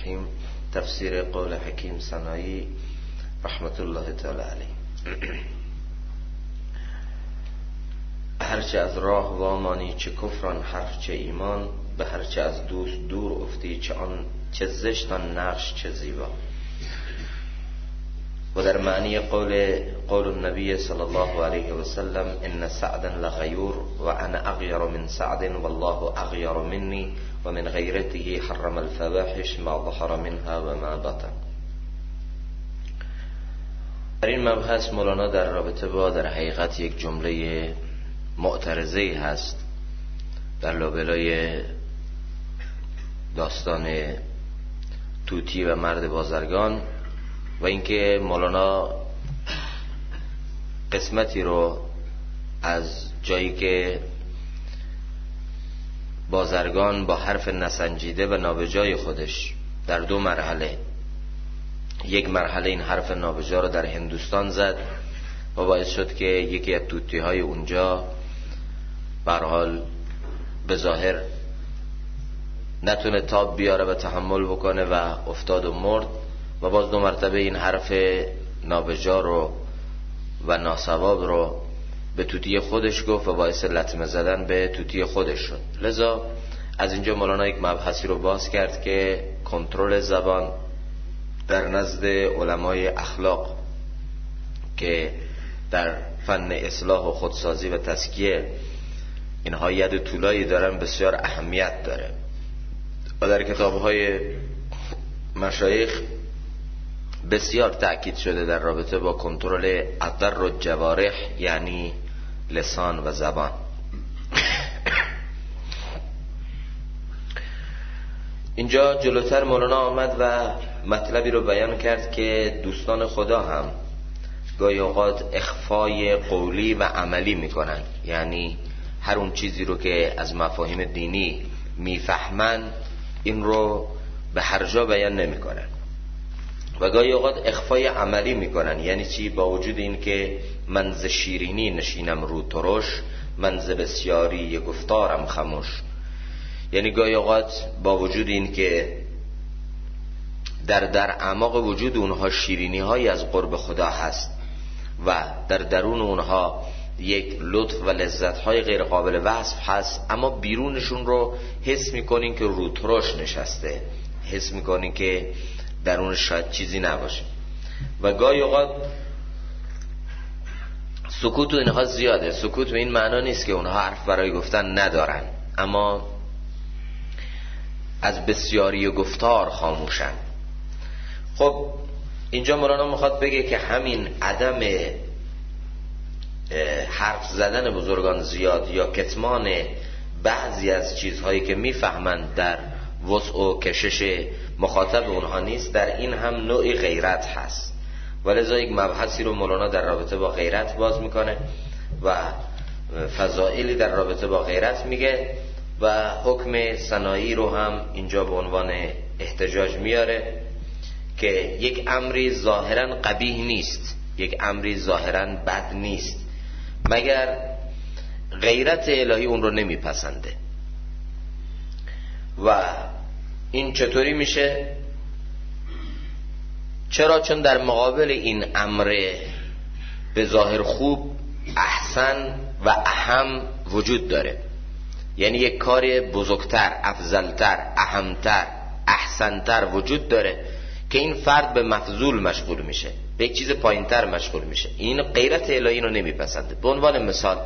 الرحیم. تفسیر قول حکیم سنایی رحمت الله تعالی علیه. هرچه از راه وامانی چه کفران حرف چه ایمان، به هرچه از دوست دور افتی چه زشتان نقش چه زیبا. و در معنی قول النبی صلی الله علیه و سلم ان سعدا لغیور و انا اغیر من سعد والله اغیر منی و من غیرته حرم الفواحش ما ظهر منها و ما بطن. در این مبحث مولانا در رابطه با در حقیقت یک جمله معترضه‌ای هست در لابلای داستان طوطی و مرد بازرگان، و اینکه مولانا قسمتی رو از جایی که بازرگان با حرف نسنجیده و نابجای خودش در دو مرحله، یک مرحله این حرف نابجا رو در هندوستان زد و باعث شد که یکی از طوطی های اونجا به هر حال به ظاهر نتونه تاب بیاره و تحمل بکنه و افتاد و مرد، و باز دو مرتبه این حرف نابجا رو و ناسواب رو به طوطی خودش گفت و باعث لطمه زدن به طوطی خودش شد. لذا از اینجا مولانا یک مبحثی رو باز کرد که کنترل زبان در نزد علمای اخلاق که در فن اصلاح و خودسازی و تزکیه اینها ید طولایی دارن، بسیار اهمیت داره و در کتاب‌های مشایخ بسیار تأکید شده در رابطه با کنترل اضر و جوارح، یعنی لسان و زبان. اینجا جلوتر مولانا آمد و مطلبی رو بیان کرد که دوستان خدا هم گاهی اوقات اخفای قولی و عملی میکنن، یعنی هر اون چیزی رو که از مفاهیم دینی میفهمن این رو به هر جا بیان نمیکنن و گاهی اوقات اخفای عملی میکنن. یعنی چی؟ با وجود این که من ز شیرینی نشینم رو ترش، من ز بسیاری گفتارم خموش. یعنی گاهی اوقات با وجود این که در اعماق وجود اونها شیرینی هایی از قرب خدا هست و در درون اونها یک لطف و لذت های غیر قابل وصف هست، اما بیرونشون رو حس میکنین که رو ترش نشسته، حس میکنین که درونش شاید چیزی نباشه. و گاهی اوقات سکوت و اینها زیاده. سکوت به این معنا نیست که اونها حرف برای گفتن ندارن، اما از بسیاری گفتار خاموشن. خب اینجا مولانا میخواد بگه که همین عدم حرف زدن بزرگان زیاد یا کتمان بعضی از چیزهایی که میفهمند در وسع و کشش مخاطب اونها نیست، در این هم نوعی غیرت هست. ولذا یک مبحثی رو مولانا در رابطه با غیرت باز میکنه و فضائلی در رابطه با غیرت میگه و حکم سنایی رو هم اینجا به عنوان احتجاج میاره که یک امری ظاهرا قبیح نیست، یک امری ظاهرا بد نیست، مگر غیرت الهی اون رو نمیپسنده. و این چطوری میشه؟ چرا؟ چون در مقابل این امر به ظاهر خوب احسن و اهم وجود داره. یعنی یک کار بزرگتر، افضلتر، اهمتر، احسنتر وجود داره که این فرد به مفضول مشغول میشه، به یک چیز پایینتر مشغول میشه. این غیرت الهی رو نمیپسنده. به عنوان مثال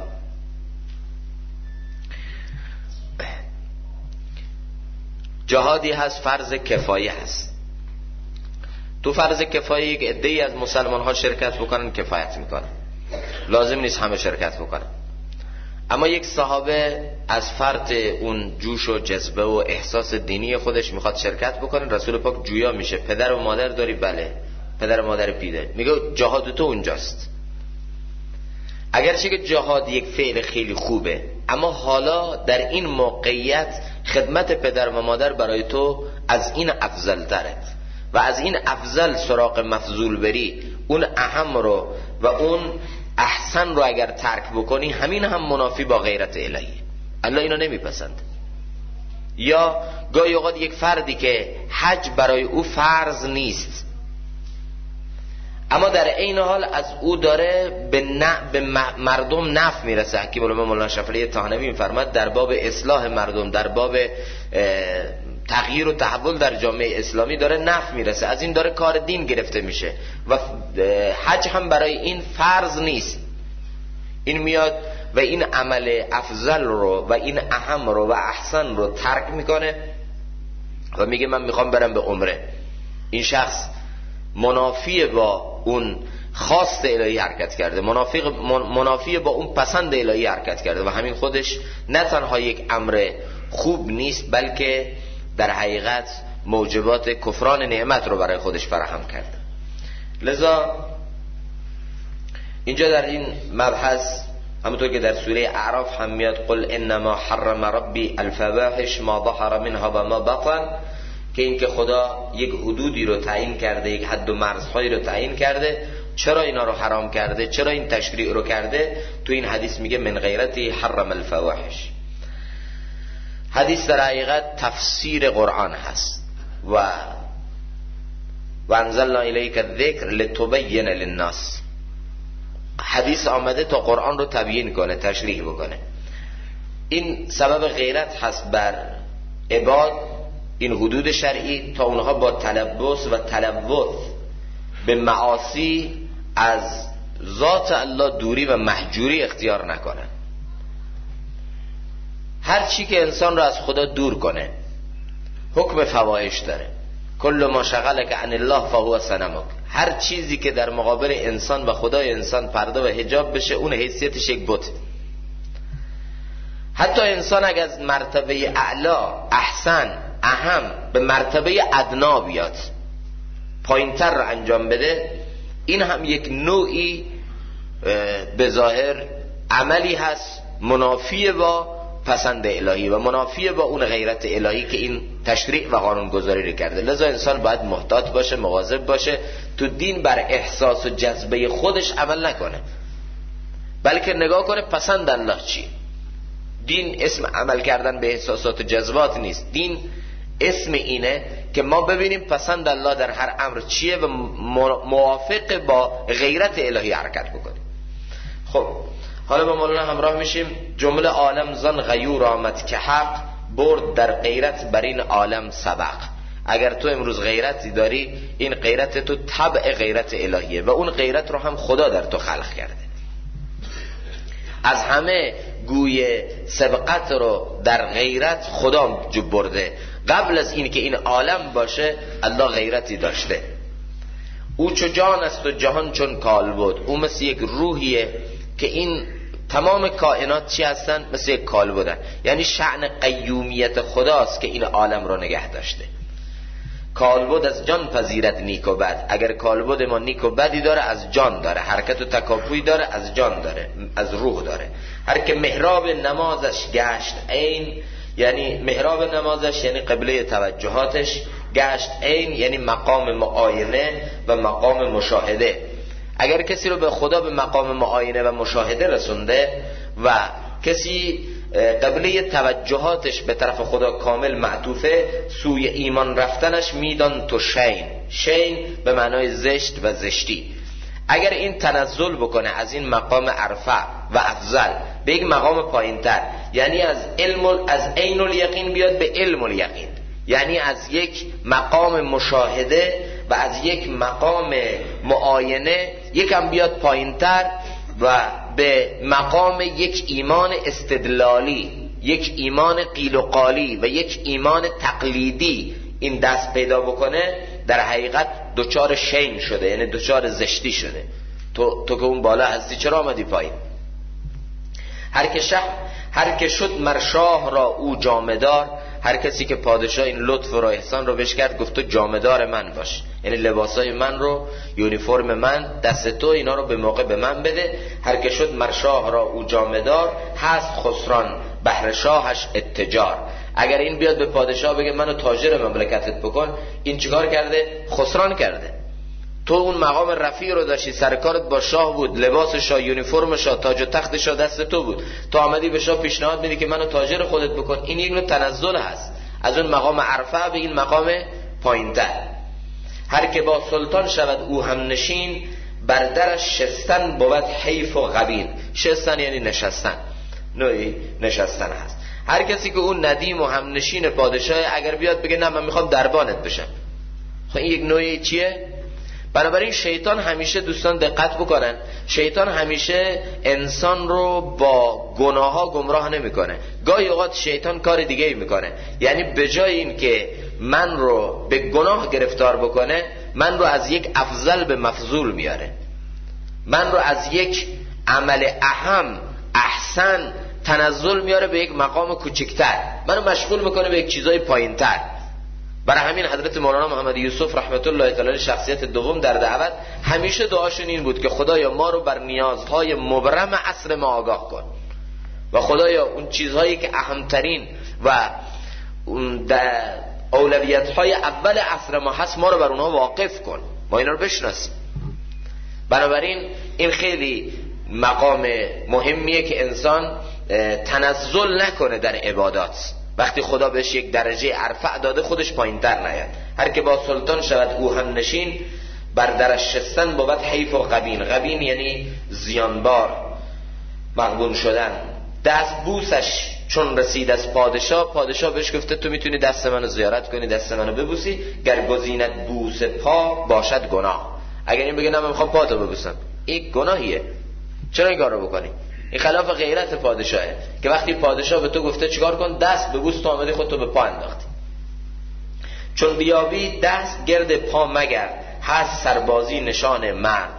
جهادی هست، فرض کفایه هست. تو فرض کفایه یک عده‌ای از مسلمان ها شرکت بکنن کفایت میکنن، لازم نیست همه شرکت بکنن. اما یک صحابه از فرط اون جوش و جذبه و احساس دینی خودش میخواد شرکت بکنه. رسول پاک جویا میشه، پدر و مادر داری؟ بله. پدر و مادر پیده. میگه جهاد تو اونجاست. اگرچه که جهاد یک فعل خیلی خوبه، اما حالا در این موقعیت خدمت پدر و مادر برای تو از این افضل تره و از این افضل سراغ مفضول بری، اون اهم رو و اون احسن رو اگر ترک بکنی، همین هم منافی با غیرت الهی. الله اینو نمیپسند. یا گاهی اوقات یک فردی که حج برای او فرض نیست اما در عین حال از او داره به مردم نفع میرسه. حکیم العلماء مولانا شفیعی طحنوی میفرماد در باب اصلاح مردم، در باب تغییر و تحول در جامعه اسلامی داره نفع میرسه، از این داره کار دین گرفته میشه و حج هم برای این فرض نیست. این میاد و این عمل افضل رو و این اهم رو و احسن رو ترک میکنه و میگه من میخوام برم به عمره. این شخص منافی با اون خواست الهی حرکت کرده، منافی با اون پسند الهی حرکت کرده و همین خودش نه تنها یک امر خوب نیست بلکه در حقیقت موجبات کفران نعمت رو برای خودش فراهم کرده. لذا اینجا در این مبحث همونطور که در سوره اعراف هم میاد قل انما حرم ربی الفواحش ما ظهر منها و ما بطن، که این که خدا یک حدودی رو تعیین کرده، یک حد و مرزهایی رو تعیین کرده، چرا اینا رو حرام کرده، چرا این تشریع رو کرده. تو این حدیث میگه من غیرتی حرم الفواحش. حدیث در حقیقت تفسیر قرآن هست و انزلنا الیک الذکر لتبین للناس. حدیث آمده تا قرآن رو تبیین کنه، تشریح بکنه. این سبب غیرت هست بر عباد، این حدود شرعی، تا اونها با تلبس و تلوث به معاصی از ذات الله دوری و محجوری اختیار نکنن. هر چی که انسان رو از خدا دور کنه حکم فواحش داره. کل ما شغلک عن الله فهو صنمک. هر چیزی که در مقابل انسان و خدای انسان پرده و حجاب بشه اون حیثیتش یک بت. حتی انسان اگر از مرتبه اعلا، احسن، اهم به مرتبه ادنا بیاد، پایینتر رو انجام بده، این هم یک نوعی به ظاهر عملی هست منافی با پسند الهی و منافی با اون غیرت الهی که این تشریع و قانونگذاری رو کرده. لذا انسان باید محتاط باشه، مواظب باشه تو دین بر احساس و جذبه خودش عمل نکنه، بلکه نگاه کنه پسند الله چی. دین اسم عمل کردن به احساسات و جذبات نیست. دین اسم اینه که ما ببینیم پسند الله در هر امر چیه و موافق با غیرت الهی حرکت بکنیم. خب حالا با مولانا همراه میشیم. جمله عالم زن غیور آمد که حق، برد در غیرت بر این عالم سبق. اگر تو امروز غیرتی داری، این غیرت تو طبع غیرت الهیه و اون غیرت رو هم خدا در تو خلق کرده. از همه گوی سبقت رو در غیرت خدا جو برده. قبل از این که این عالم باشه الله غیرتی داشته. او چو جان است و جهان چون کال بود. او مثل یک روحیه که این تمام کائنات چی هستن؟ مثل یک کال بودن. یعنی شأن قیومیت خداست که این عالم رو نگه داشته. کالبد از جان پذیرت نیک و بد. اگر کالبد ما نیک و بدی داره، از جان داره، حرکت و تکاپوی داره، از جان داره، از روح داره. هر که محراب نمازش گشت عین، یعنی محراب نمازش یعنی قبله توجهاتش، گشت عین یعنی مقام معاینه و مقام مشاهده. اگر کسی رو به خدا به مقام معاینه و مشاهده رسونده و کسی قبله توجهاتش به طرف خدا کامل معطوفه، سوی ایمان رفتنش میدان تو شین. شین به معنای زشت و زشتی. اگر این تنزل بکنه از این مقام ارفع و افضل به یک مقام پایینتر، یعنی از عین الیقین بیاد به علم الیقین، یعنی از یک مقام مشاهده و از یک مقام معاینه یکم بیاد پایینتر و به مقام یک ایمان استدلالی، یک ایمان قیل و قالی و یک ایمان تقلیدی این دست پیدا بکنه، در حقیقت دوچار شین شده، یعنی دوچار زشتی شده. تو که اون بالا هستی چرا آمدی پایین؟ هر که شد مرشاه را او جامدار. هر کسی که پادشاه این لطف و احسان رو بهش کرد، گفت تو جامدار من باش، یعنی لباسای من رو، یونیفرم من دست تو، اینا رو به موقع به من بده. هر که شد مرشاه را او جامدار، هست خسران بهر شاهش اتجار. اگر این بیاد به پادشاه بگه منو تاجر مملکتت بکن، این چیکار کرده؟ خسران کرده. تو اون مقام رفیع رو داشتی، سرکارت با شاه بود، لباس شاه، یونیفرم شاه، تاج و تخت شاه دست تو بود، تو آمدی به شاه پیشنهاد میدی که منو تاجر خودت بکن. این یک نوع تنزل هست. از اون مقام ارفع به این مقام پایین‌تر. هر که با سلطان شود او هم نشین، بر درش شستن بود حیف و غبین. شستن یعنی نشستن، نوعی نشستن هست. هر کسی که اون ندیم و هم نشین پادشاه اگر بیاد بگه نه من میخوام دربانت بشم، خب این یک نوعی چیه؟ بنابراین شیطان همیشه، دوستان دقت بکنن، شیطان همیشه انسان رو با گناه ها گمراه نمیکنه. گاهی اوقات شیطان کار دیگه ای میکنه، یعنی به جای این که من رو به گناه گرفتار بکنه، من رو از یک افضل به مفضول میاره، من رو از یک عمل اهم احسن تنزل میاره به یک مقام کوچکتر، منو مشغول میکنه به یک چیزای پایینتر. برای همین حضرت مولانا محمد یوسف رحمت الله تعالی شخصیت دوم در دعوت همیشه دعاشون این بود که خدایا ما رو بر نیازهای مبرم عصر ما آگاه کن و خدایا اون چیزهایی که اهمترین و در اولویت‌های اول عصر ما هست ما رو بر اونها واقف کن، ما اینا رو بشناسیم. بنابراین این خیلی مقام مهمیه که انسان تنزل نکنه در عبادات. وقتی خدا بهش یک درجه ارفع داده خودش پایین‌تر نیاد. هر که با سلطان شود او هم نشین، بر درش شستن بود حیف و غبین. غبین یعنی زیانبار، مغبون شدن. دست بوسش چون رسید از پادشاه، پادشاه بهش گفته تو میتونی دست منو زیارت کنی، دست منو ببوسی، گر گزینت بوس پا باشد گناه. اگر این بگه نه من میخوام پاتو ببوسم، این گناهیه، چرا این کارو بکنی؟ این خلاف غیرت پادشاهه که وقتی پادشاه به تو گفته چیکار کن، دست ببوس، تو آمدی خودتو به پا انداختی. چون بیابی دست گرد پا مگر، هست سربازی نشان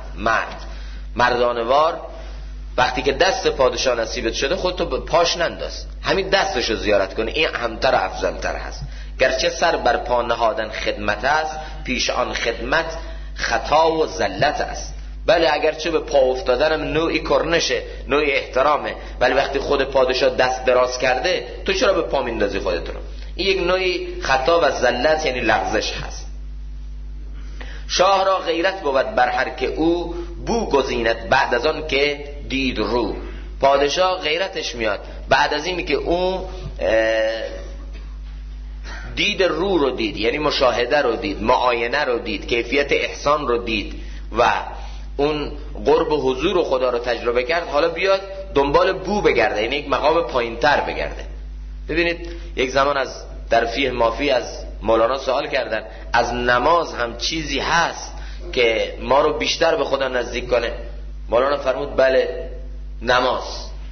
مردانوار. وقتی که دست پادشاه نصیبت شده خودتو به پاش ننداز، همین دستشو زیارت کنی، این اهمتر و افضلتر هست. گرچه سر بر پا نهادن خدمت است، پیش آن خدمت خطا و زلت است. بله اگرچه به پا افتادنم نوعی کرنشه، نوعی احترامه، ولی وقتی خود پادشاه دست دراز کرده تو چرا به پا میندازی خودت رو؟ این یک نوعی خطا و زلت یعنی لغزش هست. شاه را غیرت بود بر هر که او بو گزینت، بعد از آن که دید رو. پادشاه غیرتش میاد بعد از این که او دید رو دید، یعنی مشاهده رو دید، معاینه رو دید، کیفیت احسان رو دید و اون قرب و حضور خدا رو تجربه کرد، حالا بیاد دنبال بو بگرده، یعنی یک مقام پایینتر بگرده. ببینید یک زمان از در فیه مافی از مولانا سوال کردن از نماز هم چیزی هست که ما رو بیشتر به خدا نزدیک کنه؟ مولانا فرمود بله نماز.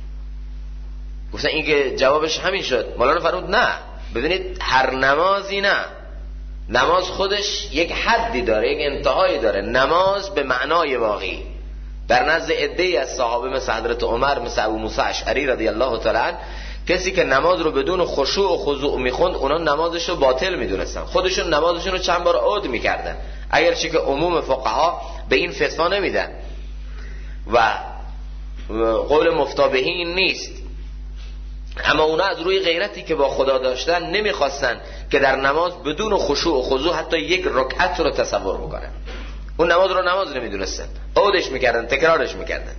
گفتن این که جوابش همین شد. مولانا فرمود نه، ببینید هر نمازی نه، نماز خودش یک حدی داره، یک انتهایی داره. نماز به معنای واقعی در نزد عده‌ای از صحابه مثل حضرت عمر، مثل ابو موسی اشعری رضی الله تعالی عنه، کسی که نماز رو بدون خشوع و خضوع میخوند اونا نمازش رو باطل میدونستن، خودشون نمازشون رو چند بار عود میکردن، اگرچه که عموم فقها به این فتوا نمیدن و قول مفتابهی این نیست، اما اونا از روی غیرتی که با خدا داشتن نمیخواستن که در نماز بدون خشوع و خضوع حتی یک رکعت رو تصور بکنن. اون نماز رو نماز نمیدونستن، عودش میکردن، تکرارش میکردن.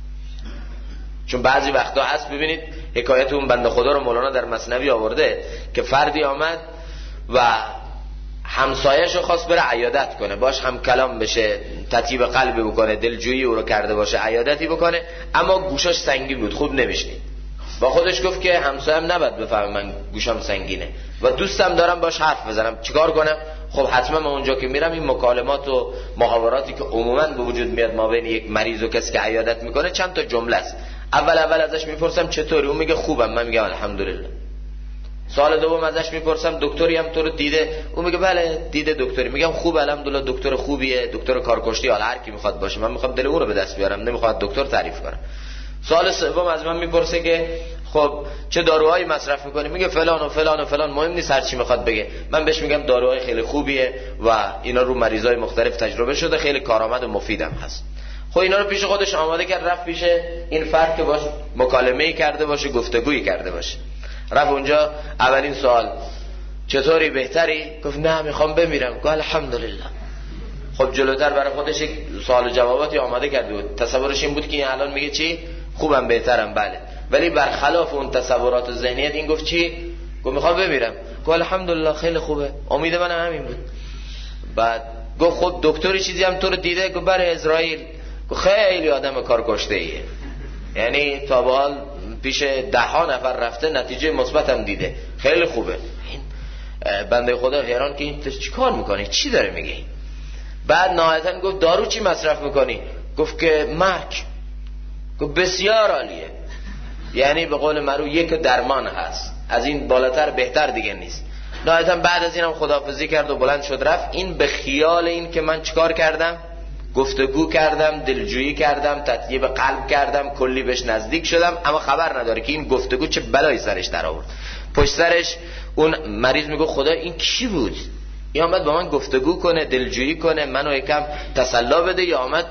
چون بعضی وقتا هست، ببینید حکایت اون بنده خدا رو مولانا در مثنوی آورده که فردی آمد و همسایه‌شو خواست بره عیادت کنه، باش هم کلام بشه، تطیب قلبی بکنه، دلجویی او رو کرده باشه، عیادتی بکنه، اما گوشاش سنگین بود، خوب نمیشنید. با خودش گفت که همسایم نباید بفهمه من گوشم سنگینه و دوستم دارم باش حرف بزنم، چیکار کنم؟ خب حتما من اونجا که میرم این مکالمات و محاوراتی که عموما به وجود میاد ما بین یک مریض و کسی که عیادت میکنه چند تا جمله است. اول ازش میپرسم چطوری، اون میگه خوبم، من میگم الحمدلله. سوال دوم ازش میپرسم دکتری هم تو رو دیده، اون میگه بله دیده دکتری، میگم خوب الحمدلله، دکتر خوبیه، دکتر کارکشتی، حالا هر کی میخواد باشه، من میخوام دل اون رو به دست بیارم، نمیخواد دکتر تعریف کنم. سوال سوم از من میپرسه که خب چه داروهایی مصرف میکنی، میگه فلان و فلان و فلان، مهم نیست هر چی میخواد بگه، من بهش میگم داروهای خیلی خوبیه و اینا رو مریضای مختلف تجربه شده، خیلی کارآمد و مفیدم هست. خب اینا رو پیش خودش آماده کرد، رفت پیش این فرد که باش مکالمه‌ای کرده باشه، گفتگویی کرده باشه، رفت اونجا. اولین سوال چطوری، بهتری؟ گفت نه میخوام بمیرم. گفت الحمدلله. خب جلوتر برای خودش یک سوال و جواباتی آماده کرده بود، تصورش این بود که این الان میگه چی؟ خوبم، بهترم، بله. ولی برخلاف اون تصورات و ذهنیت این گفت چی؟ گفت میخوام بمیرم. گفت الحمدلله خیلی خوبه، امید من همین بود. بعد گفت خب دکتری چیزی هم تو رو دیده؟ گفت برای اسرائیل. گفت خیلی آدم کار کشته ایه، یعنی تا به حال پیش 10 نفر رفته نتیجه مثبت هم دیده، خیلی خوبه. این بنده خدا حیران که این چی کار میکنه، چی داره میگه؟ بعد نهایتا گفت دارو چی مصرف میکنی؟ گفت که مرگ. گفت بسیار عالیه، یعنی به قول معروف یک درمان هست، از این بالاتر بهتر دیگه نیست. نهایتا بعد از اینم خداحافظی کرد و بلند شد رفت. این به خیال این که من چیکار کردم؟ گفتگو کردم، دلجویی کردم، تطیب قلب کردم، کلی بهش نزدیک شدم، اما خبر نداره که این گفتگو چه بلایی سرش در آورد. پشت سرش اون مریض میگه خدا این کی بود؟ یا آمد با من گفتگو کنه، دلجویی کنه، منو یکم تسلا بده، یا آمد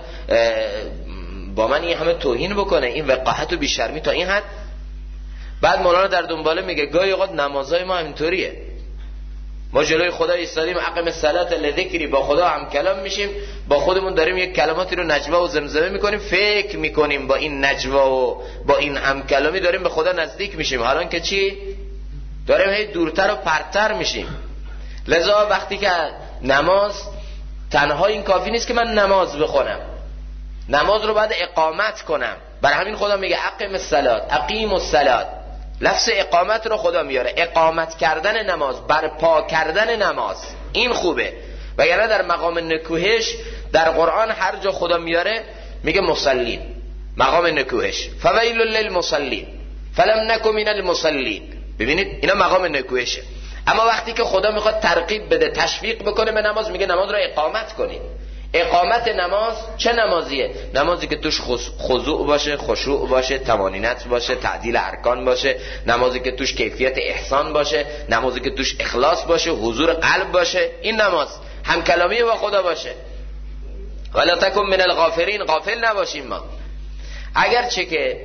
با من این همه توهین بکنه، این وقاحت و بیشرمی تا این حد. بعد مولانا در دنباله میگه گاهی اوقات نمازهای ما همینطوریه، ما جلوی خدا ایستادیم اقم الصلاة لذکری، با خدا هم کلام میشیم، با خودمون داریم یک کلماتی رو نجوا و زمزمه میکنیم، فکر میکنیم با این نجوا و با این هم کلامی داریم به خدا نزدیک میشیم، حالان که چی؟ داریم هی دورتر و پرتر میشیم. لذا وقتی که نماز تنها این کافی نیست که من نماز بخونم، نماز رو باید اقامت کنم. برای همین خدا میگه اقیم الصلاة، اقیم الصلاة. لفظ اقامت رو خدا میاره، اقامت کردن نماز، برپا کردن نماز، این خوبه. وگرنه در مقام نکوهش در قرآن هر جا خدا میاره میگه مصلین، مقام نکوهش، فویل للمصلین فلم نکن من المصلین. ببینید اینا مقام نکوهشه. اما وقتی که خدا میخواد ترغیب بده، تشویق بکنه به نماز، میگه نماز رو اقامت کنید. اقامت نماز چه نمازیه؟ نمازی که توش خضوع باشه، خشوع باشه، طمانینت باشه، تعدیل ارکان باشه، نمازی که توش کیفیت احسان باشه، نمازی که توش اخلاص باشه، حضور قلب باشه. این نماز هم کلامی با خدا باشه. ولا تکن من الغافلین، غافل نباشیم ما. اگرچه که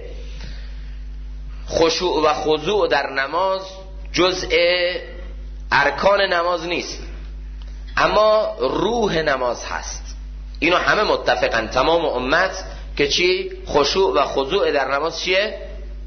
خشوع و خضوع در نماز جزء ارکان نماز نیست، اما روح نماز هست. اینو همه متفقن، تمام امت، که چی؟ خشوع و خضوع در نماز چیه؟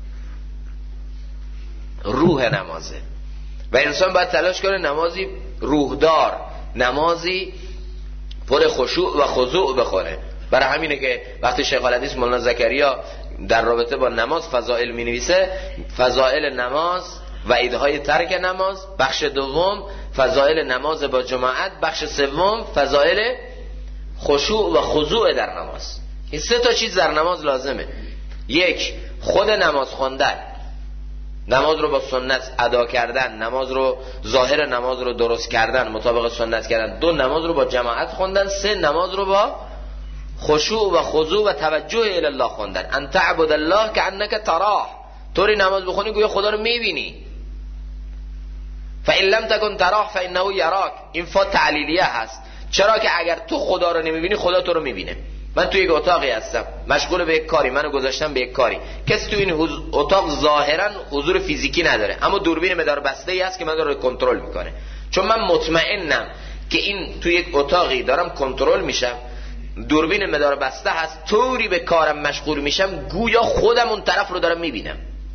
روح نمازه. و انسان باید تلاش کنه نمازی روحدار، نمازی پر خشوع و خضوع بخونه. برای همینه که وقتی شیخ الحدیث مولانا زکریا در رابطه با نماز فضائل می نویسه، فضائل نماز، وعیدهای ترک نماز، بخش دوم فضائل نماز با جماعت، بخش سوم فضائل خشوع و خضوع در نماز. این 3 چیز در نماز لازمه. 1 خود نماز خوندن، نماز رو با سنت ادا کردن، نماز رو ظاهر نماز رو درست کردن، مطابق سنت کردن. 2 نماز رو با جماعت خوندن. 3 نماز رو با خشوع و خضوع و توجه الی الله خوندن. ان تعبد الله کانک تراه، طوری نماز بخونی گویا خدا رو میبینی. فإن لم تکن تراه فإنه یراک. این فا تعلیلیه هست. چرا که اگر تو خدا رو نمیبینی، خدا تو رو میبینه. من تو یک اتاقی هستم، مشغول به یک کاری، منو گذاشتم به یک کاری. کسی تو این اتاق ظاهرا حضور فیزیکی نداره، اما دوربین مدار بسته ای هست که من رو کنترل میکنه. چون من مطمئنم که این تو یک اتاقی دارم کنترل میشم، دوربین مدار بسته هست، طوری به کارم مشغول میشم گویا خودم اون طرف رو دارم میبینم.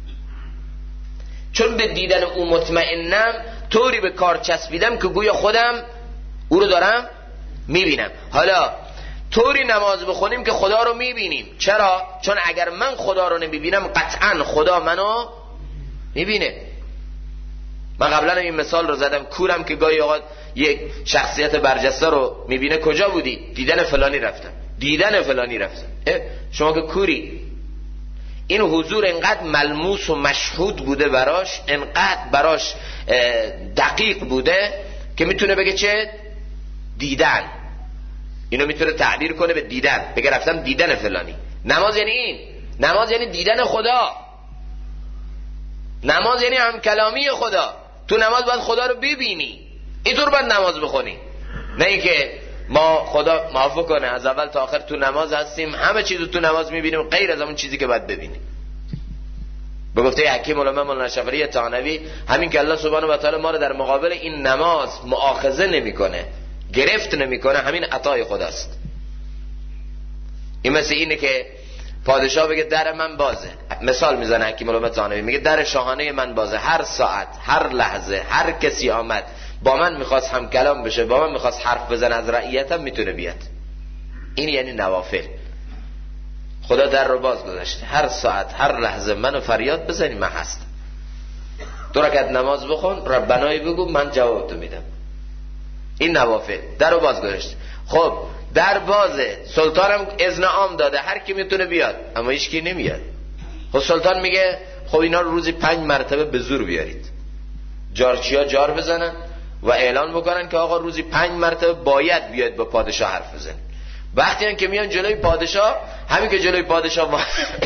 چون به دیدن او مطمئنم، طوری به کار چسبیدم که گویا خودم او رو دارم میبینم. حالا طوری نماز بخونیم که خدا رو میبینیم. چرا؟ چون اگر من خدا رو نمیبینم، قطعا خدا منو میبینه. من قبلا این مثال رو زدم، کورم که گاهی اوقات یک شخصیت برجسته رو میبینه، کجا بودی؟ دیدن فلانی رفتم، دیدن فلانی رفتم. شما که کوری، این حضور انقدر ملموس و مشهود بوده براش، انقدر براش دقیق بوده که میتونه بگه چه؟ دیدن. اینو میتونه تعبیر کنه به دیدن، بگه رفتم دیدن فلانی. نماز یعنی این، نماز یعنی دیدن خدا، نماز یعنی هم کلامی خدا. تو نماز باید خدا رو ببینی، اینطور باید نماز بخونی. نه اینکه ما خدا معافو کنه از اول تا آخر تو نماز هستیم، همه چیزو تو نماز میبینیم غیر از اون چیزی که باید ببینیم. به گفته حکیم علامه مولانا شفری تانوی، همین که الله سبحانه و تعالی ما رو در مقابل این نماز مؤاخذه نمیکنه، گرفت نمیکنه، همین عطای خداست. این مثل اینه که پادشاه بگه در من بازه، مثال میزنه حکیم الامت زانوی، میگه در شاهانه من بازه، هر ساعت هر لحظه هر کسی آمد با من میخواست هم کلام بشه، با من میخواست حرف بزنه از رعیتم میتونه بیاد. این یعنی نوافل. خدا در رو باز گذاشته، هر ساعت هر لحظه منو فریاد بزنی من هستم. 2 رکعت نماز بخون، ربنایی بگو، من جواب تو میدم. این نوافل در رو باز گذاشته. خب در بازه، سلطانم اذن عام داده هر کی میتونه بیاد، اما هیچ کی نمیاد. خب سلطان میگه خب اینا رو روزی 5 مرتبه به زور بیارید، جارچیا جار بزنن و اعلان بکنن که آقا روزی 5 مرتبه باید بیاد با پادشاه حرف بزنید. وقتی هم که میان جلوی پادشاه، همین که جلوی پادشاه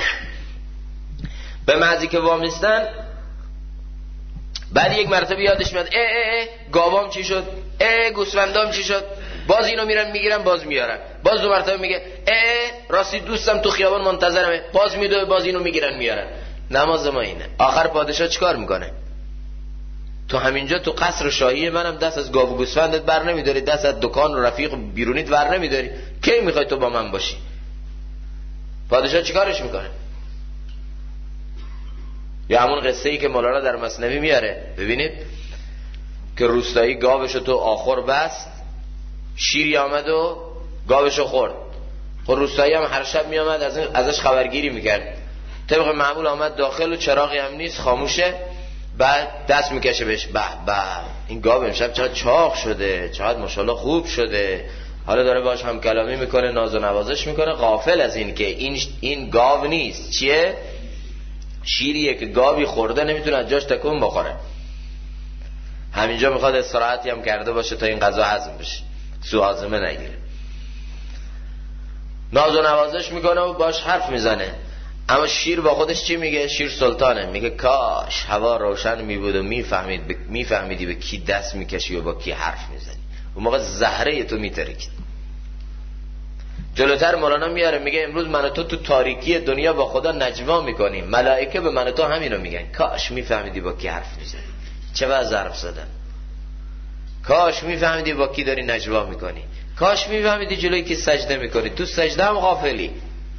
به محضی که وامیستن، بعد 1 مرتبه یادش میاد گاوام چی شد، گوسفندام چی شد، باز اینو میرن میگیرن باز میارن، باز 2 مرتبه میگه راستی دوستم تو خیابان منتظرمه، باز میدوه باز اینو میگیرن میارن. نماز ما اینه. آخر پادشاه چیکار میکنه؟ تو همینجا تو قصر شاهی منم دست از گاو و گوسفندت بر نمیداری، دست از دکان و رفیق بیرونیت بر نمیداری، کی میخوای تو با من باشی؟ پادشاه چیکارش میکنه؟ یا همون قصه ای که مولانا در مثنوی میاره، ببینید که روستایی گاوشو تو آخر بست، شیری آمد و گاوشو خورد. خب روستایی هم هر شب میامد ازش خبرگیری میکرد. طبق معمول آمد داخل و چراغی هم نیست، خاموشه. بعد دست میکشه بهش، به این گاو امشب چقدر چاق شده، چقدر ماشاءالله خوب شده. حالا داره باش هم کلامی میکنه، ناز و نوازش میکنه، غافل از این که این گاو نیست. چیه؟ شیریه که گاوی خورده نمیتونه از جاش تکون بخوره. همینجا میخواد استراحتی هم کرده باشه تا این غذا هضم بشه، سو هاضمه نگیره. ناز و نوازش میکنه و باش حرف میزنه. اما شیر با خودش چی میگه؟ شیر سلطانه، میگه کاش هوا روشن میبود و میفهمیدی به کی دست میکشی و با کی حرف میزنی، اون موقع زهره تو میترکید. جلوتر مولانا میاره میگه امروز من و تو تاریکی دنیا با خدا نجوا میکنیم، ملائکه به من و تو همینو میگن، کاش میفهمیدی با کی حرف میزنی. چه وضع حرف زدن؟ کاش میفهمیدی با کی داری نجوا میکنی، کاش میفهمیدی جلوی کی سجده میکنی، تو سجده هم غافلی.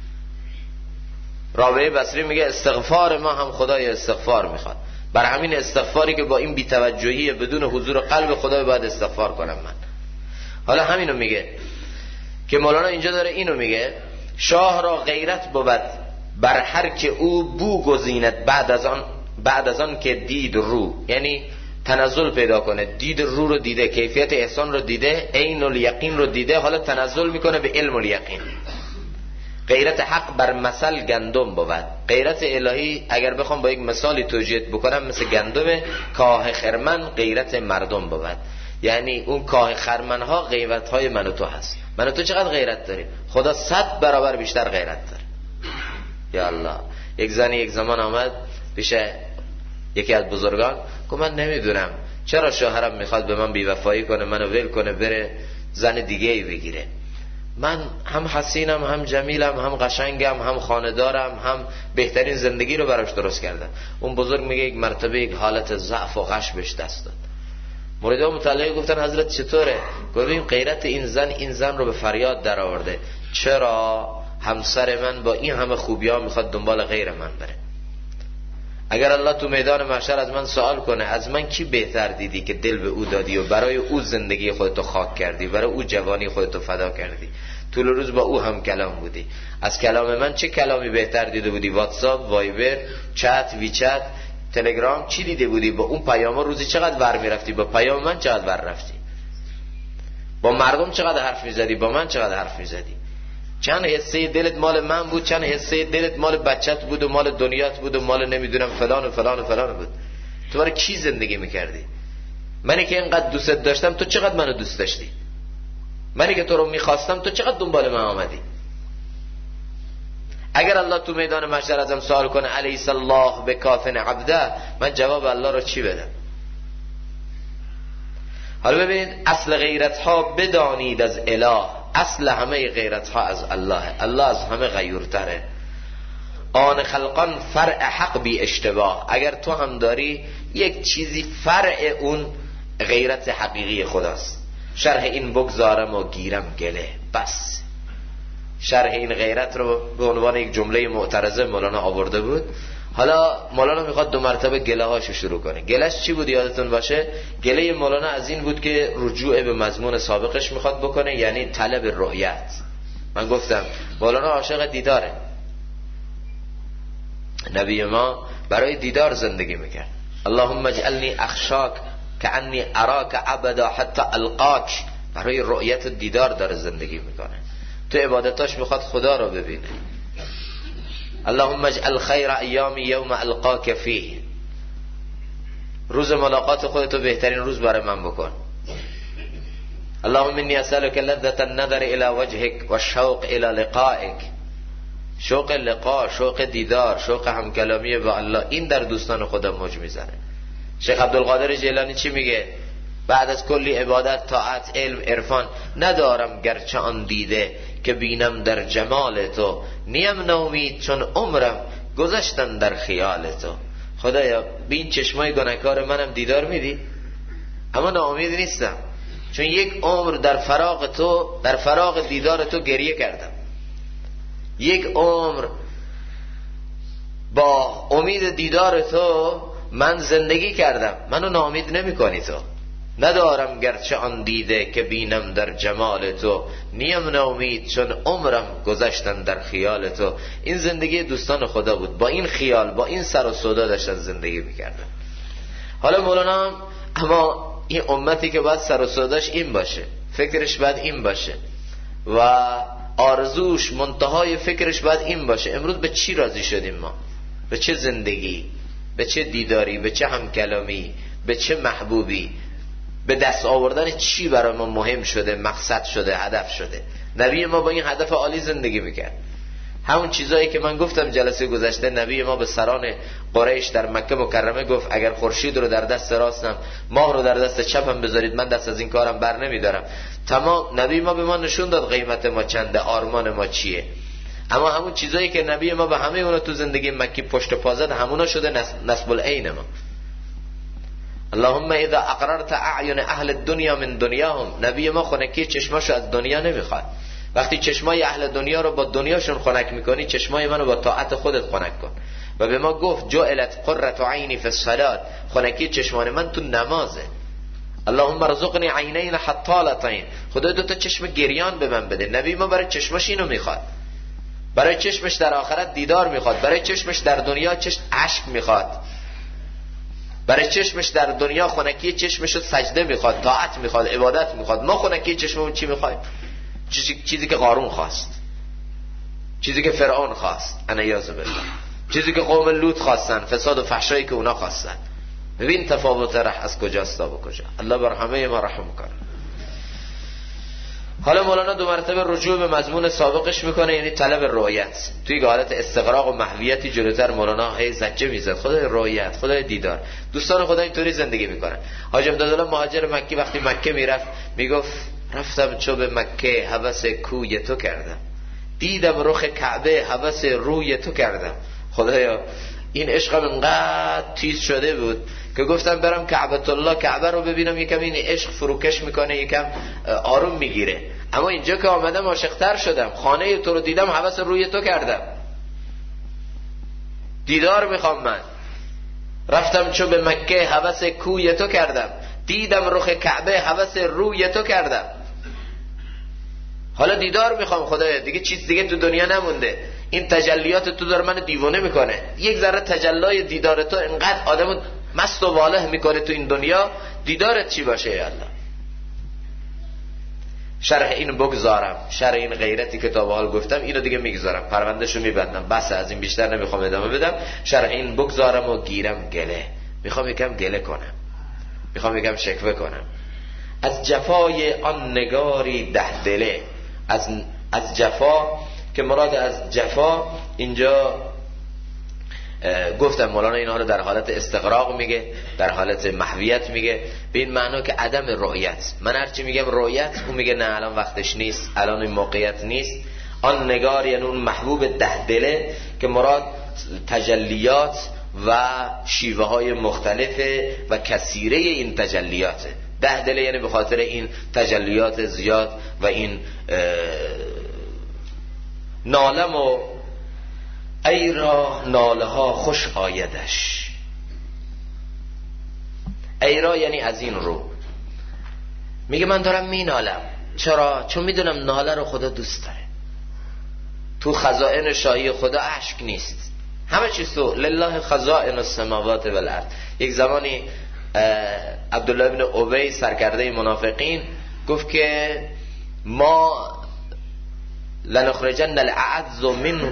رابعه بصری میگه استغفار ما هم خدای استغفار میخواد. بر همین استغفاری که با این بی‌توجهی بدون حضور قلب خدا باید استغفار کنم من. حالا همینو میگه که مولانا اینجا داره اینو میگه، شاه را غیرت بود بر هر که او بو گزیند بعد از آن که دید رو، یعنی تنزل پیدا کنه، دید رو رو دیده، کیفیت احسان رو دیده، عین الیقین رو دیده، حالا تنزل میکنه به علم الیقین. غیرت حق بر مثل گندم بود. غیرت الهی اگر بخوام با یک مثالی توجیه بکنم مثل گندم کاه خرمن غیرت مردم بود. یعنی اون کاه خرمن ها غیرت های من و تو هست. من و تو چقدر غیرت داریم؟ خدا 100 برابر بیشتر غیرت داره. یا الله. یک زنی یک زمان آمد پیش یکی از بزرگان، گفت من نمیدونم چرا شوهرم میخواد به من بیوفایی کنه، منو ول کنه بره زن دیگه ای بگیره. من هم حسینم، هم جمیلم، هم قشنگم، هم خانه‌دارم، هم بهترین زندگی رو براش درست کردم. اون بزرگ میگه یک مرتبه یک حالت ضعف و غش بهش دست داد. مریدان مطلعه گفتن حضرت چطوره؟ گفتیم غیرت این زن رو به فریاد در آورده. چرا همسر من با این همه خوبی‌ها میخواد دنبال غیر من بره؟ اگر الله تو میدان محشر از من سوال کنه از من کی بهتر دیدی که دل به او دادی و برای او زندگی خودتو خاک کردی، برای او جوانی خودتو فدا کردی، طول روز با او هم کلام بودی، از کلام من چه کلامی بهتر دیده بودی؟ واتساپ، وایبر، چت، ویچت، تلگرام، چی دیده بودی؟ با اون پیاما روزی چقدر ور میرفتی؟ با پیام من چقدر ور رفتی؟ با مردم چقدر حرف میزدی؟ با من چقدر حرف میزدی؟ چند حصه دلت مال من بود، چند حصه دلت مال بچت بود و مال دنیات بود و مال نمیدونم فلان و فلان و فلان بود؟ تو برای کی زندگی میکردی؟ منی که اینقدر دوستت داشتم تو چقدر منو دوست داشتی؟ منی که تو رو میخواستم تو چقدر دنبال من آمدی؟ اگر الله تو میدان محشر ازم سوال کنه الیس الله بکافن عبده، من جواب الله رو چی بدم؟ حالا ببینید اصل غیرت ها بدانید از اله، اصل همه غیرت ها از الله. الله از همه غیورتره. آن خلقان فرع حق بی اشتباه. اگر تو هم داری یک چیزی فرع اون غیرت حقیقی خداست. شرح این بگذارم و گیرم گله، بس شرح این غیرت رو به عنوان یک جمله معترضه مولانا آورده بود. حالا مولانا میخواد 2 مرتبه گله هاشو شروع کنه. گلهش چی بود یادتون باشه؟ گله مولانا از این بود که رجوع به مضمون سابقش میخواد بکنه، یعنی طلب رؤیت. من گفتم مولانا عاشق دیداره. نبی ما برای دیدار زندگی میکرد. اللهم اجعلنی اخشاک کأنی اراک ابدا حتی القاک. برای رؤیت دیدار داره زندگی میکنه. تو عبادتاش میخواد خدا رو ببینه. اللهم اجعل خیر ایامی یوم القاک فیه. روز ملاقات خودتو بهترین روز برای من بکن. اللهم انی اسألک لذة النظر الى وجهک و الشوق الى لقائک. شوق لقا، شوق دیدار، شوق همکلامی با الله، این در دوستان خدا موج میزنه. شیخ عبدالقادر جیلانی چی میگه؟ بعد از کلی عبادت، طاعت، علم، عرفان، ندارم گرچه آن دیده که بینم در جمال تو، نیم نومید چون عمرم گذشتن در خیال تو. خدایا به این چشمای گناهکار منم دیدار میدی؟ اما ناامید نیستم، چون یک عمر در فراق تو، در فراق دیدار تو گریه کردم. یک عمر با امید دیدار تو من زندگی کردم. منو ناامید نمی کنی تو. ندارم گرچه آن دیده که بینم در جمال تو، نیم ناامید چون عمرم گذشتن در خیال تو. این زندگی دوستان خدا بود. با این خیال، با این سر و سودا داشتن زندگی میکردن. حالا مولانا اما این امتی که باید سر و سوداش این باشه، فکرش باید این باشه و آرزوش، منتهای فکرش باید این باشه. امروز به چی راضی شدیم ما؟ به چه زندگی؟ به چه دیداری؟ به چه همکلامی؟ به چه محبوبی؟ به دست آوردن چی برای ما مهم شده، مقصد شده، هدف شده؟ نبی ما با این هدف عالی زندگی میکرد. همون چیزایی که من گفتم جلسه گذشته، نبی ما به سران قریش در مکه مکرمه گفت اگر خورشید رو در دست راستم، ماه رو در دست چپم بذارید، من دست از این کارم بر نمیدارم. تمام نبی ما به ما نشون داد قیمت ما چنده، آرمان ما چیه. اما همون چیزایی که نبی ما به همه اونا تو زندگی مکی پشت پا زد، همونا شده نصب العین ما. اللهم اذا اقررت اعین اهل الدنیا من دنیاهم. نبی ما خنکی چشماشو از دنیا نمیخواد. وقتی چشمای اهل دنیا رو با دنیاشون خنک میکنی، چشمای منو با طاعت خودت خنک کن. و به ما گفت جعلت قرة عینی فی الصلاة. خنکی چشمان من تو نمازه. اللهم ارزقنی عینین حطالتین. خدا 2 تا چشم گریان به من بده. نبی ما برای چشماش اینو میخواد. برای چشمش در آخرت دیدار میخواد. برای چشمش در دنیا اشک میخواد. برای چشمش در دنیا خنکی چشمشو سجده میخواد، طاعت میخواد، عبادت میخواد. ما خنکی چشممون چی میخوایم؟ چیزی که قارون خواست، چیزی که فرعون خواست، انیاذ بالله، چیزی که قوم لوط خواستن، فساد و فحشایی که اونا خواستن. ببین تفاوت ره از کجاست تا به کجا. الله بر همه ما رحم کنه. حالا مولانا 2 مرتبه رجوع به مضمون سابقش میکنه، یعنی طلب رؤیت. توی حالت استغراق و محویتی جلوتر مولانا هی زجه میزد، خدای رؤیت، خدای دیدار. دوستان خدا اینطوری زندگی میکنن. حاج امدادالله مهاجر مکی وقتی مکه میرفت میگفت رفتم چو به مکه هوس کوی تو کردم، دیدم رخ کعبه هوس روی تو کردم. خدایا این عشقم انقدر تیز شده بود که گفتم برم کعبه الله، کعبه رو ببینم، یکم این عشق فروکش میکنه، یکم آروم میگیره. اما اینجا که آمدم عاشق‌تر شدم، خانه تو رو دیدم هوس روی تو کردم، دیدار میخوام من. رفتم چو به مکه هوس کوی تو کردم، دیدم رخ کعبه هوس روی تو کردم. حالا دیدار میخوام خدایا، دیگه چیز دیگه تو دنیا نمونده. این تجلیات تو داره من دیوانه میکنه. یک ذره تجلای دیدار تو انقدر آدمو مست و واله میکنه تو این دنیا. دیدارت چی باشه یا الله؟ شرح این بگذارم، شرح این غیرتی که تا به حال گفتم اینو دیگه میگذارم، پروندهشو میبندم، بس از این بیشتر نمیخوام ادامه بدم. شرح این بگذارم و گیرم گله. میخوام یکم گله کنم، میخوام یکم شکوه کنم از جفای آن نگاری 10 دله. از جفا که مراد از جفا اینجا گفتم مولانا اینها رو در حالت استغراق میگه، در حالت محویت میگه، به این معنا که عدم رؤیت. من هرچی میگم رؤیت، اون میگه نه الان وقتش نیست، الان این موقعیت نیست. آن نگار یعنی اون محبوب 10 دله که مراد تجلیات و شیوه های مختلف و کثیره این تجلیاته. 10 دله یعنی به خاطر این تجلیات زیاد و این نالم و ای را ناله ها خوش آیدش. ای را یعنی از این رو. میگه من دارم مینالم. چرا؟ چون میدونم ناله رو خدا دوست داره. تو خزائن شاهی خدا اشک نیست، همه چیز تو لله خزائن السماوات والارض. یک زمانی عبدالله ابن ابی سرکرده منافقین گفت که ما لنخرجن الاعز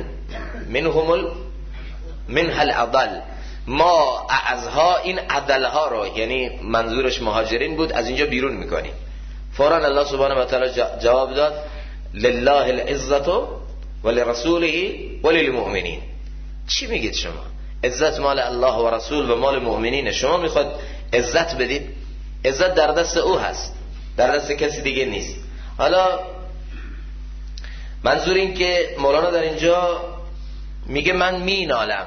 منها الاضل. ما اعزها، این عدلها رو، یعنی منظورش مهاجرین بود، از اینجا بیرون میکنیم. فوراً الله سبحانه و تعالی جواب داد لله العزة ولرسوله وللمؤمنین. چی میگید شما؟ عزت مال الله و رسول و مال مؤمنین. شما میخواد عزت بدید؟ عزت در دست او هست، در دست کسی دیگه نیست. حالا منظور این که مولانا در اینجا میگه من مینالم.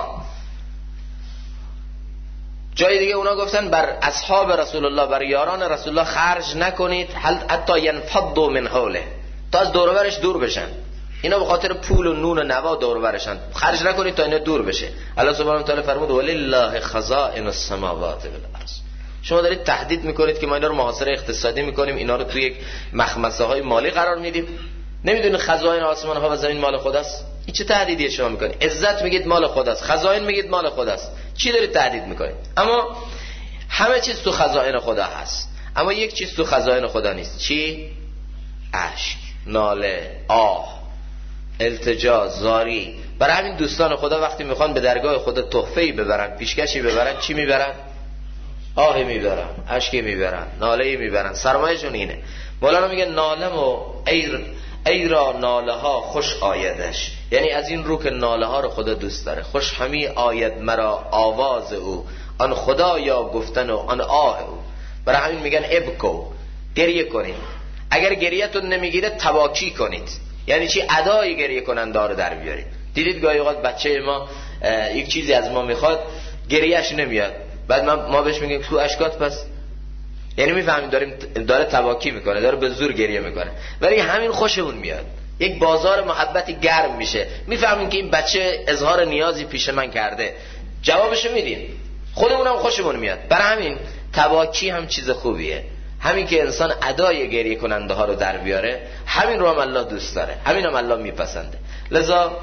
جای دیگه اونا گفتن بر اصحاب رسول الله، بر یاران رسول الله خرج نکنید حتی ینفضوا من حوله، تا از دور و برش دور بشن. اینا به خاطر پول و نون و نوا دور و برشن، خرج نکنید تا اینا دور بشه. الله سبحانه و تعالی فرمود ولله خزائن السماوات والارض. شما دارید تهدید میکنید که ما اینا رو محاصره اقتصادی میکنیم، اینا رو توی یک مخمسه های مالی قرار میدیم. نمیدونید خزائن آسمان ها و زمین مال خداست؟ این چه تهدیدیه شما میکنید؟ عزت میگید مال خداست، خزائن میگید مال خداست. چی دارید تهدید میکنید؟ اما همه چیز تو خزائن خدا هست، اما یک چیز تو خزائن خدا نیست. چی؟ اشک، ناله، آه، التجا، زاری. برای همین دوستان خدا وقتی میخوان به درگاه خدا تحفه‌ای ببرن، پیشکشی ببرن، چی میبرن؟ آهی میبرن، اشکی میبرن، ناله‌ای میبرن. سرمایه‌شون اینه. مولانا میگه نالم و ای را ناله ها خوش آیدش، یعنی از این رو که ناله ها رو خدا دوست داره. خوش همی آید مرا آواز او، آن خدا یا گفتن و آن آه او. برای همین میگن ابکو، گریه کنید. اگر گریه‌تون نمیگیره تواکی کنید. یعنی چی؟ ادای گریه کننده رو در بیارید. دیدید گاهی اوقات بچه ما یک چیزی از ما میخواد، گریهش نمیاد، بعد ما بهش میگیم تو اشکات پس، یعنی میفهمیم داره تواکی میکنه، داره به زور گریه میکنه، ولی همین خوشمون میاد. یک بازار محبتی گرم میشه، میفهمیم که این بچه اظهار نیازی پیش من کرده، جوابشو میدیم، خودمونم خوشمون میاد. برای همین تواکی هم چیز خوبیه. همین که انسان ادای گریه کننده ها رو در بیاره، همین رو هم الله دوست داره، همین هم الله میپسنده. لذا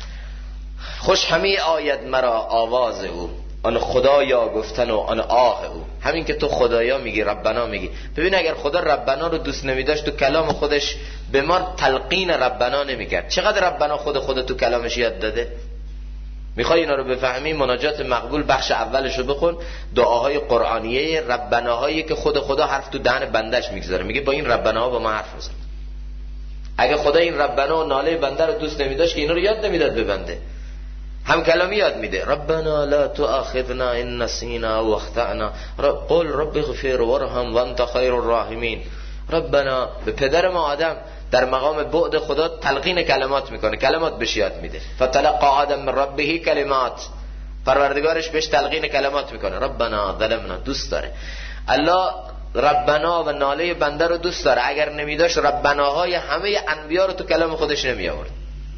خوش همی آید مرا آواز او، آن خدایا گفتن و آن آه او. همین که تو خدایا میگی، ربنا میگی. ببین اگر خدا ربنا رو دوست نمیداشت تو کلام خودش به ما تلقین ربنا نمیکرد. چقدر ربنا خود تو کلامش یاد داده. میخوای اینا رو بفهمی؟ مناجات مقبول بخش اولش رو بخون، دعاهای قرآنیه ربناهایی که خدا حرف تو دهن بندش میگذاره، میگه با این ربناها با ما حرف بزن. اگه خدا این ربنا و ناله بنده رو دوست نمیداشت که اینا رو یاد نمیداد به بنده، هم کلامی یاد میده. ربنا لا تؤاخذنا ان نسینا و اخطأنا قل رب اغفر وارحم وانت خیر الراحمین. ربنا به پدر ما آدم در مقام بعد خدا تلقین کلمات میکنه، کلمات بهش یاد میده. فتلقى آدم من ربه کلمات، پروردگارش بهش تلقین کلمات میکنه. ربنا ظلمنا، دوست داره الله ربنا و ناله بنده رو دوست داره. اگر نمیداشت ربناهای همه انبیا رو تو کلام خودش نمی آورد.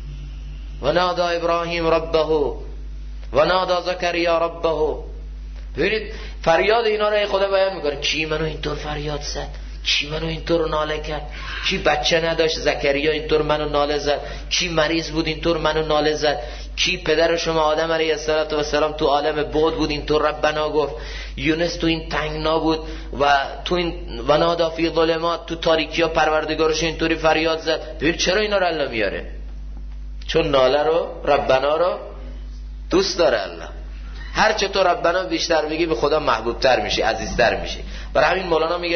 و نادا ابراهیم ربه و نادا زکریا ربه. ببینید فریاد اینا رو خدا بیان میکنه. کی منو اینطور فریاد زد، کی منو اینطور ناله کرد، کی بچه نداشت زکریا اینطور منو ناله زد، کی مریض بود اینطور منو ناله زد، کی پدر شما آدم علیه السلام تو عالم بعد بود اینطور ربنا گفت، یونس تو این تنگنا بود و تو این ونادا فی ظلمات تو تاریکی ها پروردگارش اینطوری فریاد زد. ببین چرا اینا رو الله میاره؟ چون ناله رو ربنا رو دوست داره الله. هر چه تو ربنا بیشتر میگی به خدا محبوبتر میشی، عزیزتر میشی. برای همین مولانا میگه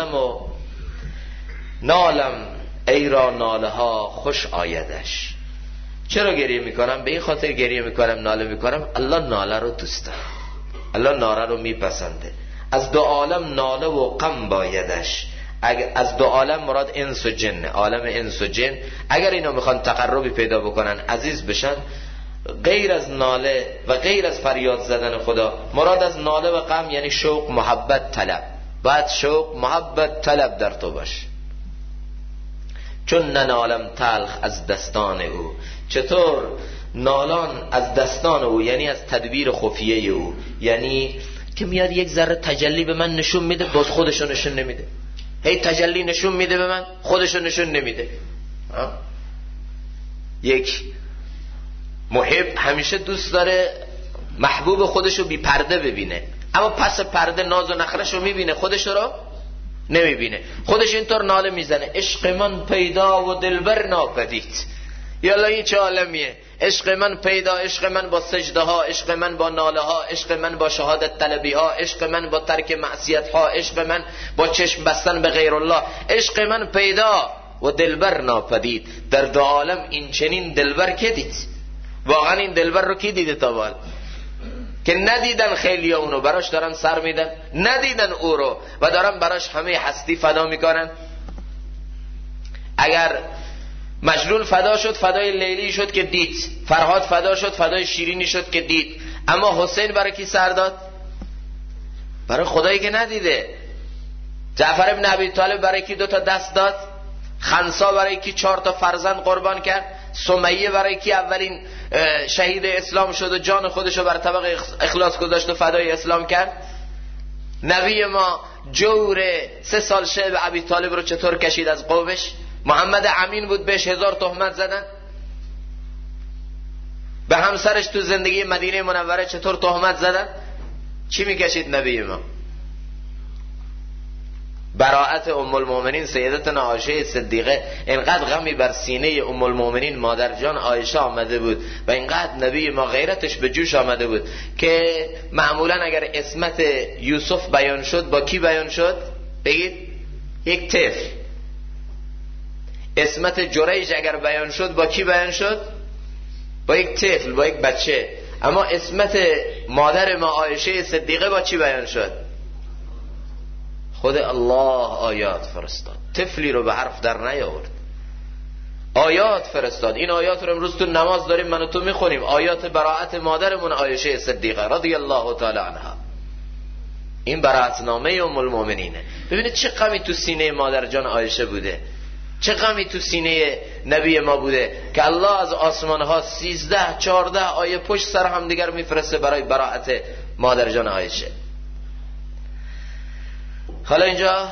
نالم ای را ناله ها خوش آیدش. چرا گریه میکنم؟ به این خاطر گریه میکنم، ناله میکنم، الله ناله رو دوست داره، الله ناله رو میپسنده. از دو عالم ناله و غم بایدش. از دو عالم مراد انس و جن، عالم انس و جن. اگر اینا میخوان تقربی پیدا بکنن، عزیز بشن، غیر از ناله و غیر از فریاد زدن خدا، مراد از ناله و غم یعنی شوق، محبت، طلب. باید شوق، محبت، طلب در تو باشه. چون ننالم تلخ از دستان او. چطور نالان از دستان او؟ یعنی از تدبیر خفیه او، یعنی که میاد یک ذره تجلی به من نشون میده، باز خودشو نشون نمیده. هی تجلی نشون میده به من، خودشو نشون نمیده. یک محب همیشه دوست داره محبوب خودشو بی پرده ببینه، اما پس پرده ناز و نخرشو میبینه، خودشو رو نمیبینه. خودش اینطور ناله میزنه عشق من پیدا و دلبر ناپدید. یالا این چه عالمیه؟ عشق من پیدا، عشق من با سجده ها، عشق من با ناله ها، عشق من با شهادت طلبی ها، عشق من با ترک معصیت ها، عشق من با چشم بستن به غیر الله. عشق من پیدا و دلبر ناپدید. در دو عالم این چنین دلبر که دید؟ واقعا این دلبر رو کی دیده تا بال؟ که ندیدن خیلی اونو، براش دارن سر میدن، ندیدن او رو و دارن براش همه هستی فدا میکنن. اگر مجنون فدا شد، فدای لیلی شد که دید. فرهاد فدا شد، فدای شیرینی شد که دید. اما حسین برای کی سر داد؟ برای خدایی که ندیده. جعفر ابن ابی طالب برای کی 2 تا دست داد؟ خنسا برای کی 4 تا فرزند قربان کرد؟ سمیه برای کی اولین شهید اسلام شد و جان خودشو بر طبق اخلاص گذاشت و فدای اسلام کرد؟ نبی ما جور 3 سال شعب ابی طالب رو چطور کشید از قومش؟ محمد امین بود، بهش 1000 تهمت زدن. به همسرش تو زندگی مدینه منوره چطور تهمت زدن؟ چی میکشید نبی ما؟ براءت ام المؤمنین سیدتنا عایشه صدیقه اینقدر غمی بر سینه ام المؤمنین مادر جان عایشه آمده بود و اینقدر نبی ما غیرتش به جوش آمده بود که معمولا اگر اسمت یوسف بیان شد با کی بیان شد؟ بگید یک طفل. اسمت جریج اگر بیان شد با کی بیان شد؟ با یک طفل، با یک بچه. اما اسمت مادر ما عایشه صدیقه با چی بیان شد؟ خود الله آیات فرستاد، طفلی رو به حرف در نیاورد، آیات فرستاد. این آیات رو امروز تو نماز داریم من و تو میخونیم، آیات براءت مادرمون عایشه صدیقه رضی الله تعالی عنها. این براءت نامه ام المؤمنینه. ببینید چه غمی تو سینه مادر جان عایشه بوده، چه غمی تو سینه نبی ما بوده که الله از آسمان ها 13-14 آیه پشت سر هم دیگر میفرسته برای براءت مادر جان عایشه. حالا اینجا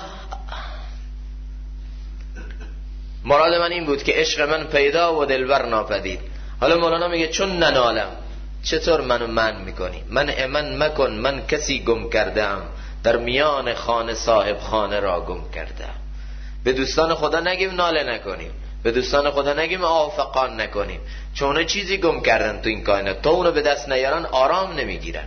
مراد من این بود که عشق من پیدا و دلبر ناپدید. حالا مولانا میگه چون ننالم، چطور منو من میکنی؟ من مکن، من کسی گم کردم، در میان خانه صاحب خانه را گم کردم. به دوستان خدا نگیم ناله نکنیم، به دوستان خدا نگیم آفقان نکنیم، چون چیزی گم کردن تو این کائنات، تا اونو به دست نیارن آرام نمیگیرن.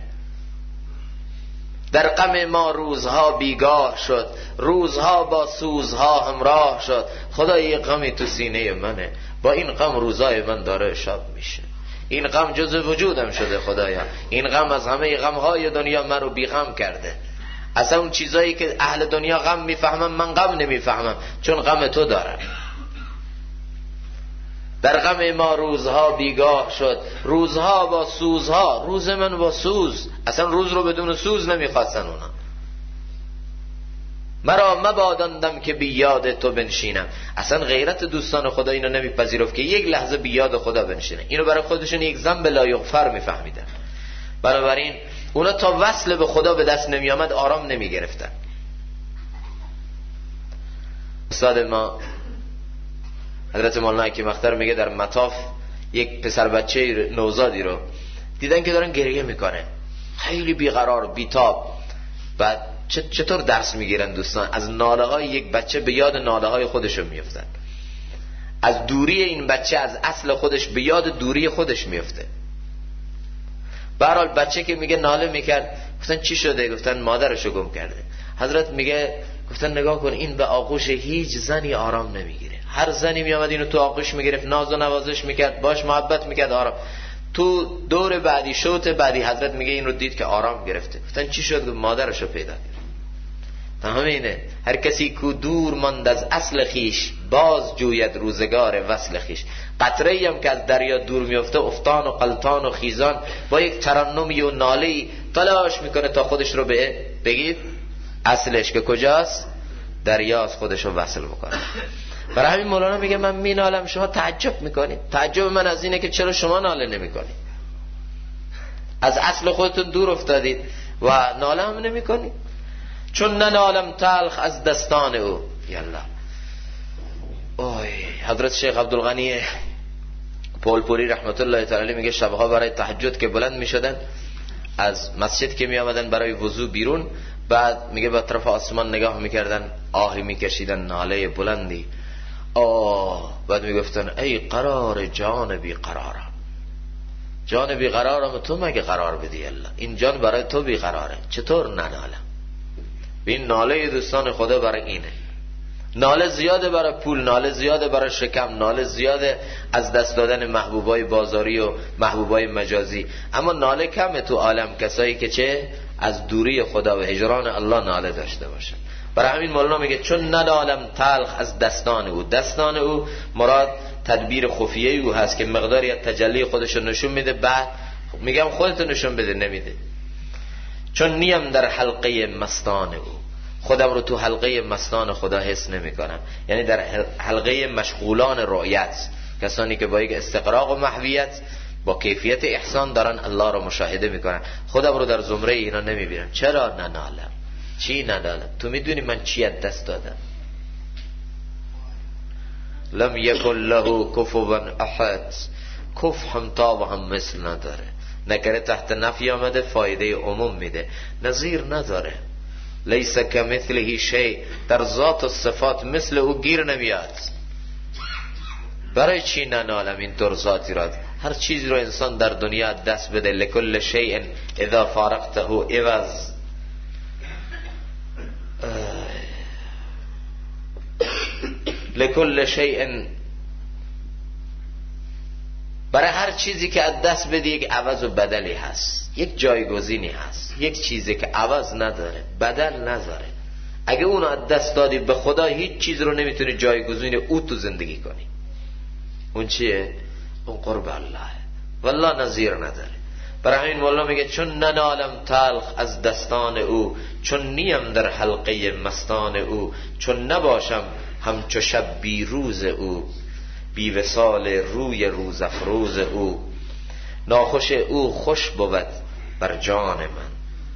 در غم ما روزها بیگاه شد، روزها با سوزها همراه شد. خدا یه غمی تو سینه منه، با این غم روزای من داره شب میشه. این غم جز وجودم شده خدایا. این غم از همه غمهای دنیا من رو بی غم کرده. اصلا اون چیزایی که اهل دنیا غم میفهمم من غم نمیفهمم، چون غم تو دارم. در غم ما روزها بیگاه شد، روزها با سوزها. روز من با سوز، اصلا روز رو بدون سوز نمیخواستن اونا. مرا مباداندم که بی یاد تو بنشینم. اصلا غیرت دوستان خدا اینو نمیپذیرفت که یک لحظه بی یاد خدا بنشینه. اینو برای خودشون یک ذنب لا یغفر میفهمیدن. بنابراین اونا تا وصل به خدا به دست نمی آمد آرام نمی گرفتن. استاد ما حضرت مولانا حکیم اختر میگه در مطاف یک پسر بچه نوزادی رو دیدن که دارن گریه میکنه، خیلی بیقرار بیتاب. بعد چطور درس میگیرن دوستان؟ از ناله های یک بچه به یاد ناله های خودشون میفتن، از دوری این بچه از اصل خودش به یاد دوری خودش میفته. به هر حال بچه که میگه ناله میکرد، گفتن چی شده؟ گفتن مادرشو گم کرده. حضرت میگه گفتن نگاه کن، این به آغوش هیچ زنی آرام نمیگیره. هر زنی میامد اینو تو آغوش میگرفت، ناز و نوازش میکرد، باش محبت میکرد، آرام. تو دور بعدی شوط بعدی حضرت میگه این رو دید که آرام گرفته. گفتن چی شد؟ مادرشو پیدا کرد. همینه، هر کسی کو دور ماند از اصل خیش، باز جوید روزگار وصل خیش. قطره‌ای هم که از دریا دور میفته، افتان و قلتان و خیزان با یک ترنمی و ناله‌ای تلاش میکنه تا خودش رو بگید اصلش که کجاست؟ دریاست، خودش رو وصل بکنه. برای همین مولانا میگه من مینالم شما تعجب میکنید. تعجب من از اینه که چرا شما ناله نمیکنید، از اصل خودتون دور افتادید و ناله هم نمیکنید. چون ننالم تلخ از دستان او. یالا اوه. حضرت شیخ عبدالغنی پولپوری رحمت الله تعالی میگه شبها برای تهجد که بلند میشدن، از مسجد که میآمدن برای وضو بیرون، بعد میگه به طرف آسمان نگاه میکردن، آهی میکشیدن، ناله بلندی، بعد میگفتن ای قرار جان بی قرارم، جان بی قرارم تو مگه قرار بدی الله، این جان برای تو بی قراره، چطور ننالم؟ این ناله دوستان خدا برای اینه. ناله زیاده برای پول، ناله زیاده برای شکم، ناله زیاده از دست دادن محبوبای بازاری و محبوبای مجازی، اما ناله کمه تو عالم کسایی که چه از دوری خدا و هجران الله ناله داشته باشن. برای همین مولانا میگه چون ننالم تلخ از دستان او. دستان او مراد تدبیر خفیه او هست که مقداری از تجلی خودشو نشون میده، بعد میگم خودت نشون بده، نمیده. چون نیم در حلقه مستان او، خودم رو تو حلقه مستان خدا حس نمی کنم، یعنی در حلقه مشغولان رؤیت، کسانی که با یک استقراق و محویت با کیفیت احسان دارن الله رو مشاهده میکنن، خودم رو در زمره اینا نمی بینم. چرا ننالم؟ چی ننالم؟ تو میدونی من چی از دست دادم؟ لم یکن له کفوا احد. کف هم تا و هم مثل نداره، نکره تحت نفی آمده فایده عموم میده، نظیر نداره. لیس کمثله شیء، در ذات و صفات مثل او گیر نمیاد. برای چی ننالم این طور ذاتی را؟ هر چیزی رو انسان در دنیا دست بده، لکل شیء اذا فارقته عوض. لکل شیء، برای هر چیزی که از دست بدی یک عوض و بدلی هست، یک جایگزینی هست. یک چیزی که عوض نداره، بدل نداره، اگه اونو از دست دادی به خدا هیچ چیز رو نمیتونی جایگزین او تو زندگی کنی. اون چیه؟ اون قرب الله والله نظیر نداره. برای همین مولانا میگه چون ننالم تلخ از دستان او، چون نیم در حلقه مستان او، چون نباشم همچو شب بی روز او، بی وصال روی روز افروز او، ناخوش او خوش بود بر جان من.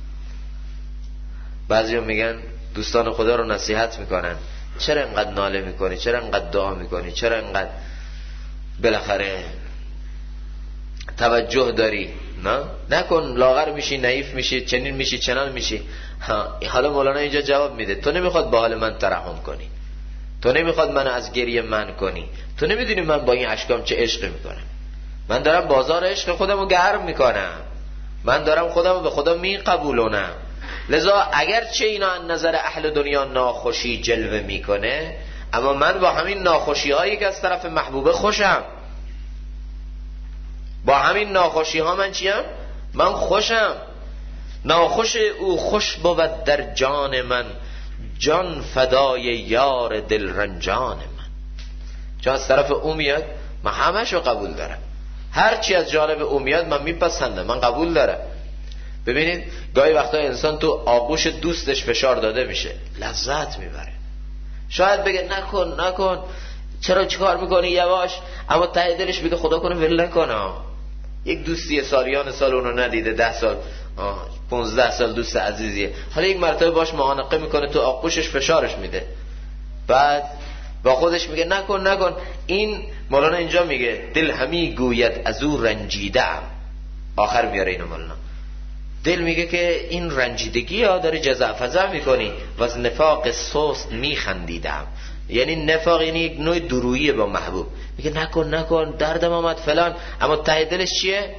بعضی میگن دوستان خدا رو نصیحت میکنن، چرا انقدر ناله میکنی، چرا انقدر دعا میکنی، چرا انقدر بالاخره توجه داری؟ نه نکن، لاغر میشی، نحیف میشی، چنین میشی، چنان میشی. حالا مولانا اینجا جواب میده، تو نمیخواد با حال من ترحم کنی، تو نمیخواد منو از گریه من کنی، تو نمیدونی من با این اشکام چه عشقی میکنم. من دارم بازار عشق خودمو گرم میکنم، من دارم خودمو به خدا میقبولونم. لذا اگرچه اینا از نظر اهل دنیا ناخوشی جلوه میکنه، اما من با همین ناخوشی هایی که از طرف محبوبه خوشم، با همین ناخوشی ها من چیم؟ من خوشم. ناخوش او خوش بود در جان من، جان فدای یار دل رنجان من. چون از طرف او میاد من همش رو قبول دارم، هر چی از جانب او میاد من میپسندم، من قبول دارم. ببینید گاهی وقتا انسان تو آغوش دوستش فشار داده میشه، لذت میبره. شاید بگه نکن نکن، چرا چیکار میکنی، یواش، اما ته دلش بگه خدا کنه ول نکنه. یک دوستی سالیان سال اونو ندیده، 10 سال 15 سال دوست عزیزیه، حالا یک مرتبه باش معانقه میکنه، تو آغوشش فشارش میده، بعد با خودش میگه نکن نکن. این مولانا اینجا میگه دل همی گوید از او رنجیدم، آخر میاره اینو مولانا، دل میگه که این رنجیدگی ها داره جزع فضع میکنی و از نفاق سوست میخندیدم. یعنی نفاق یعنی یک نوع درویی با محبوب، میگه نکن نکن، دردم آمد فلان، اما ته دلش چیه؟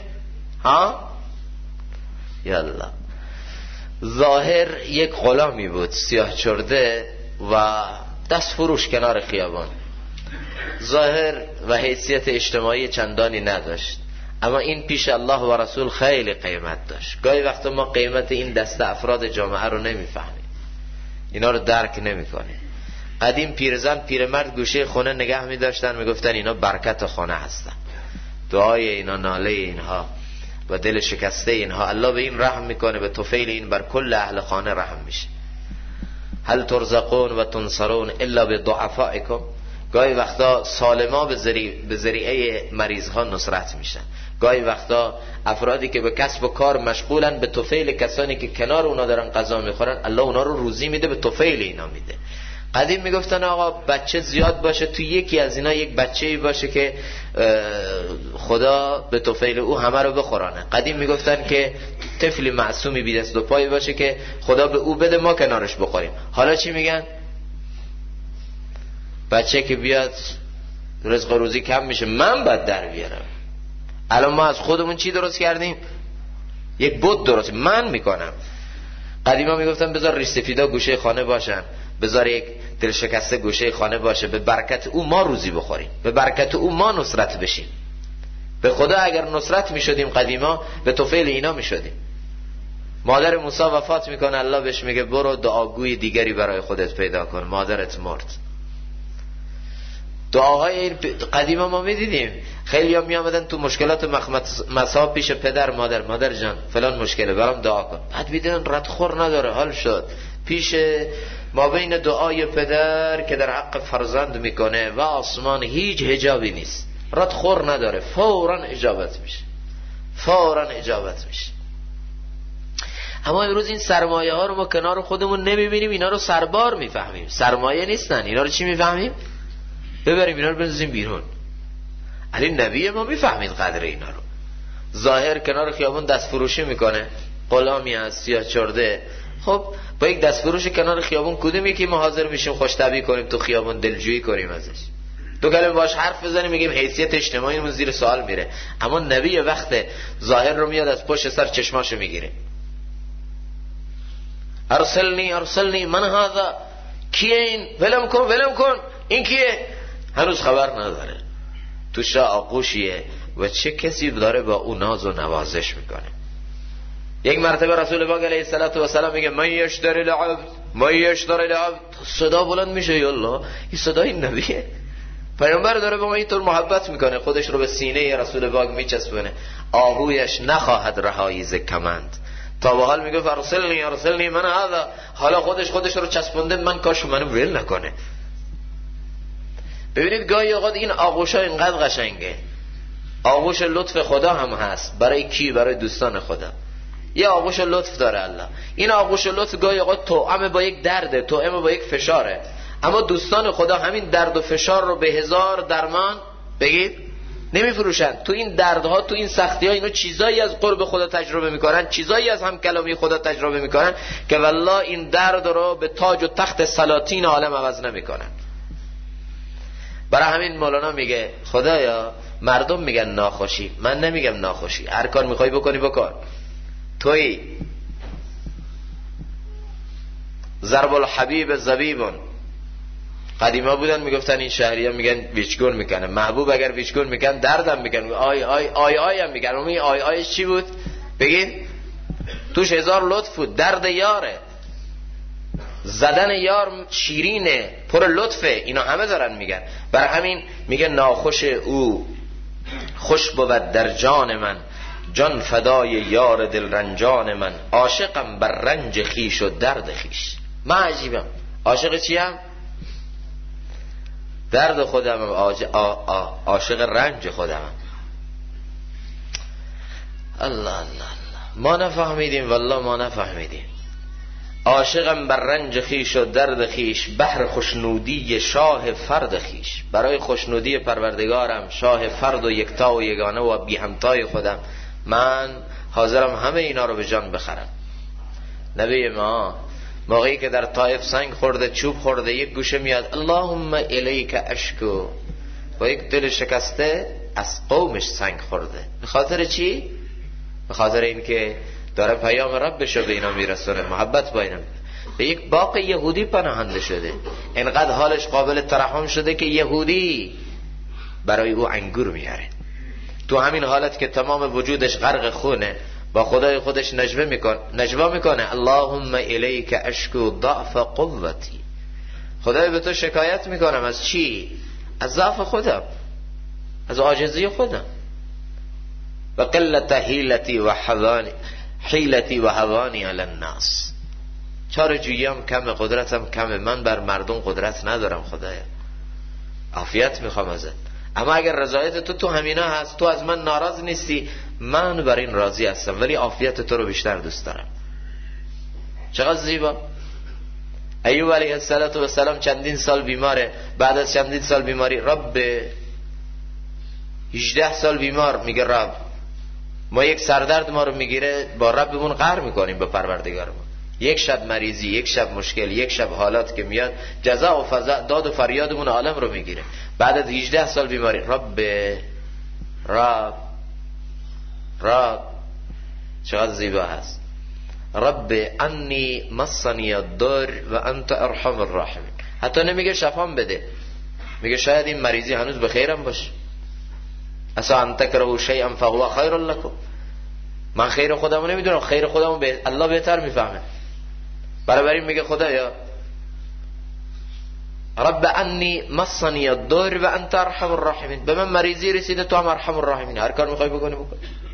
یالا. ظاهر یک غلامی بود سیاه چرده و دست فروش کنار خیابان، ظاهر و حیثیت اجتماعی چندانی نداشت، اما این پیش الله و رسول خیلی قیمت داشت. گاهی وقتا ما قیمت این دسته افراد جامعه رو نمیفهمیم، اینا رو درک نمیکنیم. قدیم پیرزن پیرمرد گوشه خونه نگه می‌داشتن، میگفتن اینا برکت خانه هستن، دعای اینا، ناله اینها و دل شکسته اینها الله به این رحم میکنه، به طفیل این بر کل اهل خانه رحم میشه. هل ترزقون و تنصرون الا بضعفائکم، گاهی وقتا سالما به ذریعه مریض ها نصرت میشن، گاهی وقتا افرادی که به کسب و کار مشغولن به طفیل کسانی که کنار اونا دارن غذا میخورن الله اونا رو روزی میده، به طفیل اینا میده. قدیم میگفتن آقا بچه زیاد باشه تو یکی از اینا یک بچه‌ای باشه که خدا به طفیل او همه رو بخورانه. قدیم میگفتن که طفلی معصومی بی دست و پایی باشه که خدا به او بده ما کنارش بخوریم. حالا چی میگن؟ بچه که بیاد رزق روزی کم میشه من باید در بیارم. الان ما از خودمون چی درست کردیم؟ یک بت درست من میکنم. قدیما میگفتن بذار ریش سفیدا گوشه خانه باشن، بذار یک دل شکسته گوشه خانه باشه، به برکت او ما روزی بخوریم، به برکت او ما نصرت بشیم. به خدا اگر نصرت میشدیم قدیما به طفیل اینا میشدیم. مادر موسی وفات میکنه، الله بهش میگه برو دعاگوی دیگری برای خودت پیدا کن، مادرت مرد. دعاهای این قدیما ما میدیدیم، خیلی ها میامدن تو مشکلات مصاب پیش پدر مادر جان فلان مشکله برام دعا کن، بعد میدن ردخور نداره، حال شد پیش ما بین دعای پدر که در حق فرزند میکنه و آسمان هیچ حجابی نیست، ردخور نداره، فوراً اجابت میشه. اما امروز این سرمایه ها رو ما کنار خودمون نمیبینیم، اینا رو سربار میفهمیم، سرمایه نیستن. اینا رو چی میفهمیم؟ ببریم اینا رو بنزیم بیرون. علی نبی ما میفهمید قدر اینا رو. ظاهر کنار خیابون دست فروشی میکنه، غلامی از سیاه چرده، خب با یک دست فروش کنار خیابون کدومی که ما حاضر میشیم خوش طبعی کنیم تو خیابون، دلجویی کنیم ازش، دو کلمه باش حرف بزنیم، میگیم حیثیت اجتماعیمون زیر سوال میره. اما نبی وقت ظاهر رو میاد از پشت سر چشماشو میگیره. ارسلنی من هذا، کیه این؟ ولم کن این کیه؟ هنوز خبر نداره تو چه آغوشیه و چه کسی داره با اون ناز و نوازش میکنه. یک مرتبه رسول پاک علیه السلام میگه من یشتری العبد، صدا بلند میشه، یالله این صدای نبیه. پیامبر داره با ما اینطور محبت میکنه، خودش رو به سینه رسول پاک میچسبونه، آهویش نخواهد رهایی ز کمند. تا به حال میگه ارسلنی من هذا، حالا خودش رو چسبونده، من کاش منو ول نکنه. ببینید گاهی اوقات این آغوش ها اینقدر قشنگه، آغوش لطف خدا هم هست. برای کی؟ برای دوستان خدا. یه آغوش لطف داره الله. این آغوش لطف گاهی اوقات توأم با یک درده، توأم با یک فشاره، اما دوستان خدا همین درد و فشار رو به هزار درمان بگید نمیفروشن. تو این دردها، تو این سختی ها، اینو چیزایی از قرب خدا تجربه میکنن، چیزایی از هم کلامی خدا تجربه میکنن که والله این درد رو به تاج و تخت سلاطین عالم عوض نمیکنن. برای همین مولانا میگه خدایا مردم میگن ناخوشی، من نمیگم ناخوشی، هر کار میخوای بکنی بکن، توی ضرب الحبیب زبیبون. قدیما بودن میگفتن این شهریان میگن ویچگون میکنه، محبوب اگر ویچگون میکن دردم میکن، آی هم میکن. اون آیش چی بود؟ بگید توش هزار لطف بود. درد یاره، زدن یار شیرینه، پر لطفه، اینا همه دارن میگن. برای همین میگه ناخوش او خوش بود در جان من، جان فدای یار دل رنجان من، عاشقم بر رنج خیش و درد خیش. من عجیبم، عاشق چیم؟ درد خودم، عاشق رنج خودم. الله ما نفهمیدیم، والله ما نفهمیدیم. عاشقم بر رنج خیش و درد خیش، بهر خوشنودی شاه فرد خیش. برای خوشنودی پروردگارم، شاه فرد و یکتا و یگانه و بی همتای خودم، من حاضرم همه اینا رو به جان بخرم. نبی ما موقعی که در طائف سنگ خورده، چوب خورده، یک گوشه میاد اللهم الیک اشکو، با یک دل شکسته از قومش سنگ خورده. به خاطر چی؟ به خاطر این که داره پیام ربش رو به اینا میرسونه، محبت با اینا. به یک باغ یهودی پناهنده شده، اینقدر حالش قابل ترحم شده که یهودی برای او انگور میاره. تو همین حالت که تمام وجودش غرق خونه، با خدای خودش نجوا میکنه اللهم الیک اشکو ضعف قوتی. خدای به تو شکایت میکنم از چی؟ از ضعف خودم، از عاجزی خودم. و قلت حیلتی و هوانی علی الناس. چاره جوییم کم، قدرتم کمه، من بر مردم قدرت ندارم خدایا. عافیت میخوام ازت، اما اگر رضایت تو همینا هست، تو از من ناراض نیستی، من بر این راضی هستم، ولی عافیت تو رو بیشتر دوست دارم. چقدر زیبا. ایوب علیه السلام چندین سال بیماره، بعد از چندین سال بیماری رب 18 سال بیمار، میگه رب ما یک سردرد ما رو میگیره، با ربمون قهر میکنیم به پروردگارمون. یک شب مریضی، یک شب مشکل، یک شب حالات که میاد، جزا و فضا داد و فریادمون عالم رو میگیره. بعد از 18 سال بیماری رب چقدر زیبا هست. رب انی مسنی الضر و انت ارحم الراحمین. حتی نمیگه شفام بده، میگه شاید این مریضی هنوز به خیرم باشه. اسا ان تکرهوا شیئا فهو خیر لكم. من خیر خودمو نمیدونم، خیر خودمو به الله بهتر میفهمه. برابر میگه خدایا رب انی مسنی الضر و انت ارحم الراحمین، به من مریضی رسیده تو هم ارحم الراحمین، هر کار میخوای بکنی بکن.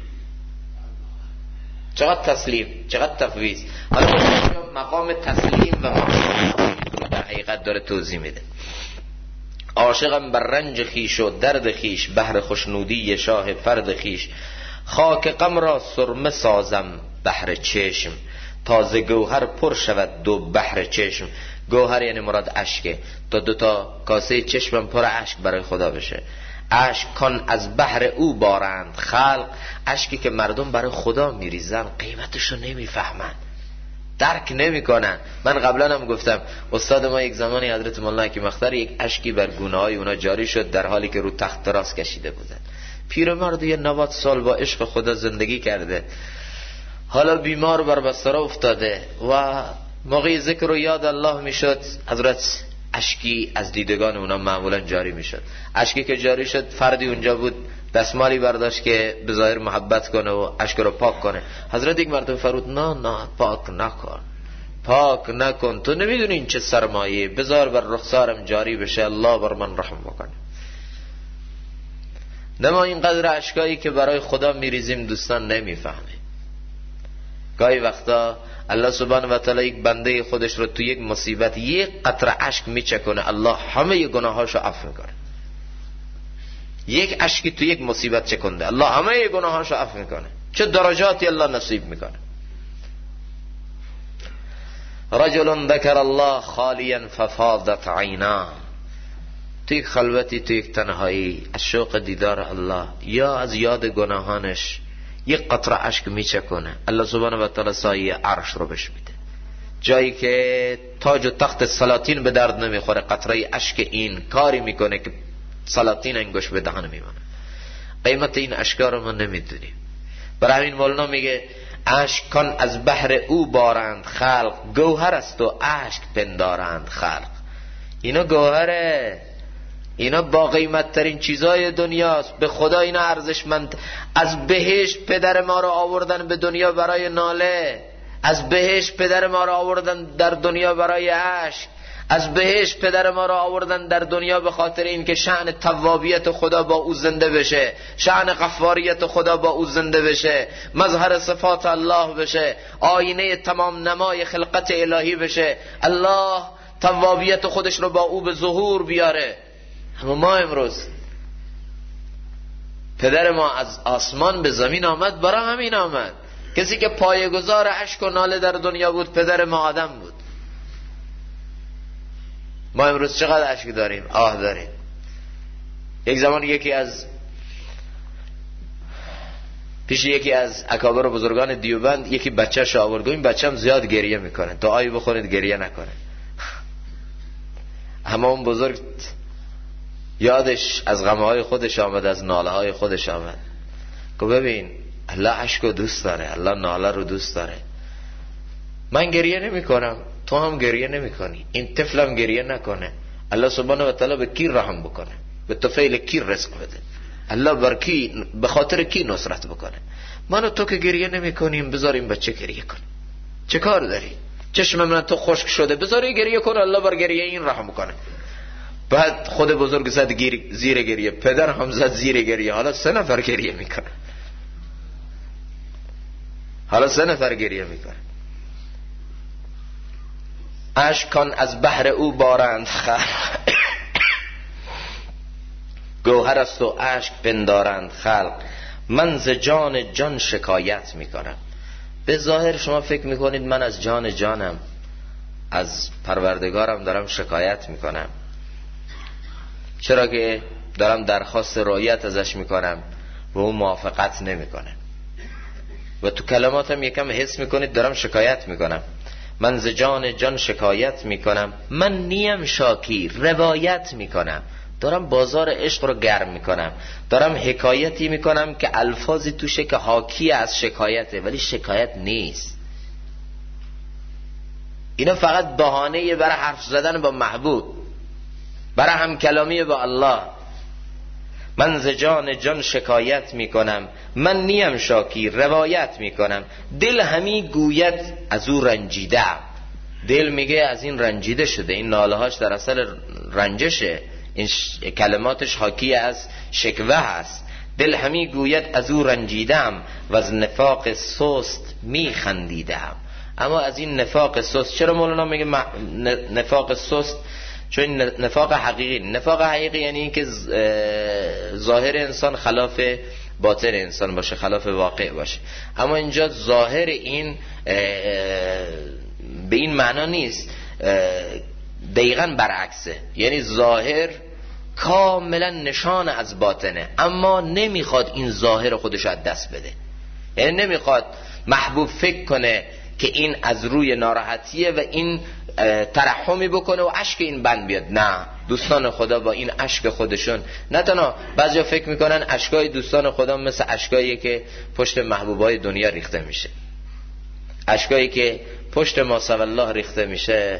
چقدر تسلیم، چقدر تفویض. حالا مقام تسلیم و مقام در حقیقت داره توضیح میده. عاشقم بر رنج خیش و درد خیش، بهر خوشنودی شاه فرد خیش. خاک غم را سرمه سازم بحر چشم، تازه گوهر پر شود دو بحر چشم. گوهر یعنی مراد اشکه، تا دو تا کاسه چشمم پر اشک برای خدا بشه. اشک کن از بحر او بارند خلق، اشکی که مردم برای خدا میریزن قیمتشو نمیفهمن، درک نمیکنن. من قبلا هم گفتم استاد ما یک زمانی حضرت مولانا حکیم اختر یک اشکی بر گونه های اونا جاری شد در حالی که رو تخت دراز کشیده بودن. پیرمرد یه 90 سال با عشق خدا زندگی کرده، حالا بیمار بر بستر افتاده و موقع ذکر و یاد الله میشد، حضرت اشکی از دیدگان اونا معمولا جاری میشد. اشکی که جاری شد، فردی اونجا بود دستمالی برداشت که به ظاهر محبت کنه و اشک رو پاک کنه. حضرت یک مرتبه فرمود نه پاک نکن، پاک نکن، تو نمیدونی این چه سرمایه، بذار بر رخسارم جاری بشه، الله بر من رحم بکنه. نه ما اینقدر اشکایی که برای خدا میریزیم دوستان نمیفهمه. گاهی وقتا الله سبحانه و تعالی یک بنده خودش رو تو یک مصیبت یک قطره اشک میچکونه، الله همه گناهاشو عفو میکنه. یک اشکی تو یک مصیبت چکنده، الله همه گناهاشو عفو میکنه. چه درجاتی الله نصیب میکنه. رجل ذکر الله خالیا ففاضت عینا، تو یک خلوتی، تو یک تنهایی، از شوق دیدار الله یا از یاد گناهانش یک قطره اشک میچکنه، الله سبحانه و تعالی سایه عرش رو بهش میده. جایی که تاج و تخت سلاطین به درد نمیخوره، قطره اشک این کاری میکنه که سلاطین انگوش به دهن میمونه. قیمت این اشکا رو ما نمیدونیم. برای همین مولانا میگه اشک کن از بحر او بارند خلق، گوهر است و اشک پندارند خلق. اینا گوهره، اینا با قیمت ترین چیزای دنیاست، به خدا اینا ارزشمند. از بهشت پدر ما رو آوردن به دنیا برای ناله، از بهشت پدر ما رو آوردن در دنیا برای اشک، از بهشت پدر ما رو آوردن در دنیا به خاطر این که شأن توابیت خدا با او زنده بشه، شأن غفاریت خدا با او زنده بشه، مظهر صفات الله بشه، آینه تمام نمای خلقت الهی بشه، الله توابیت خودش رو با او به ظهور بیاره. اما ما امروز پدر ما از آسمان به زمین آمد، برای همین آمد. کسی که پایه‌گذار اشک و ناله در دنیا بود پدر ما آدم بود. ما امروز چقدر اشک داریم، آه داریم. یک زمان یکی از اکابر و بزرگان دیوبند یکی بچه‌ش آورد، این بچه‌م زیاد گریه میکنه، دعایی بخونید گریه نکنه. اما اون بزرگ یادش از غمهای خودش آمد، از ناله های خودش آمد، که ببین الله عشق رو دوست داره، الله ناله رو دوست داره. من گریه نمی کنم، تو هم گریه نمی کنی، این طفلم گریه نکنه، الله سبحانه و تعالی به کی رحم بکنه؟ به طفل کی رزق بده؟ الله بر کی، به خاطر کی نصرت بکنه؟ من و تو که گریه نمی کنیم، بذار این بچه گریه کنه. چه کار داری؟ چشم من تو خشک شده، بذار گریه کنه، الله بر گریه این رحم بکنه. بعد خود بزرگ زد زیر گریه، پدر هم زد زیر گریه، حالا 3 نفر گریه میکنه، حالا 3 نفر گریه میکنه. اشک کن از بحر او بارند خلق، گوهر است و اشک پندارند خلق، من ز جان جان شکایت میکنم. به ظاهر شما فکر میکنید من از جان جانم، از پروردگارم دارم شکایت میکنم، چرا که دارم درخواست رعایت ازش میکنم و اون موافقت نمیکنه. و تو کلماتم یکم حس میکنید دارم شکایت میکنم. من ز جان جان شکایت میکنم، من نیم شاکی روایت میکنم. دارم بازار عشق رو گرم میکنم، دارم حکایتی میکنم که الفاظی توشه که حاکی از شکایته ولی شکایت نیست. اینا فقط بهانه برای حرف زدن با محبوب، برای هم کلامی با الله. من ز جان جان شکایت میکنم، من نیم شاکی روایت میکنم. دل همی گوید از او رنجیدم. دل میگه از این رنجیده شده، این ناله هاش در اصل رنجشه، این کلماتش حاکی از شکوه هست. دل همی گوید از او رنجیدم و از نفاق سست میخندیدم. اما از این نفاق سست، چرا مولانا میگه نفاق سست؟ چون این نفاق حقیقی. نفاق حقیقی یعنی این که ظاهر انسان خلاف باطن انسان باشه، خلاف واقع باشه. اما اینجا ظاهر این به این معنا نیست، دقیقاً برعکسه. یعنی ظاهر کاملا نشان از باطنه، اما نمیخواد این ظاهر خودش از دست بده. یعنی نمیخواد محبوب فکر کنه که این از روی ناراحتیه و این ترحمی بکنه و اشک این بند بیاد. نه، دوستان خدا با این اشک خودشون، نه تنها بعضیا فکر میکنن اشکای دوستان خدا مثل اشکایی که پشت محبوبای دنیا ریخته میشه. اشکایی که پشت ما سوی الله ریخته میشه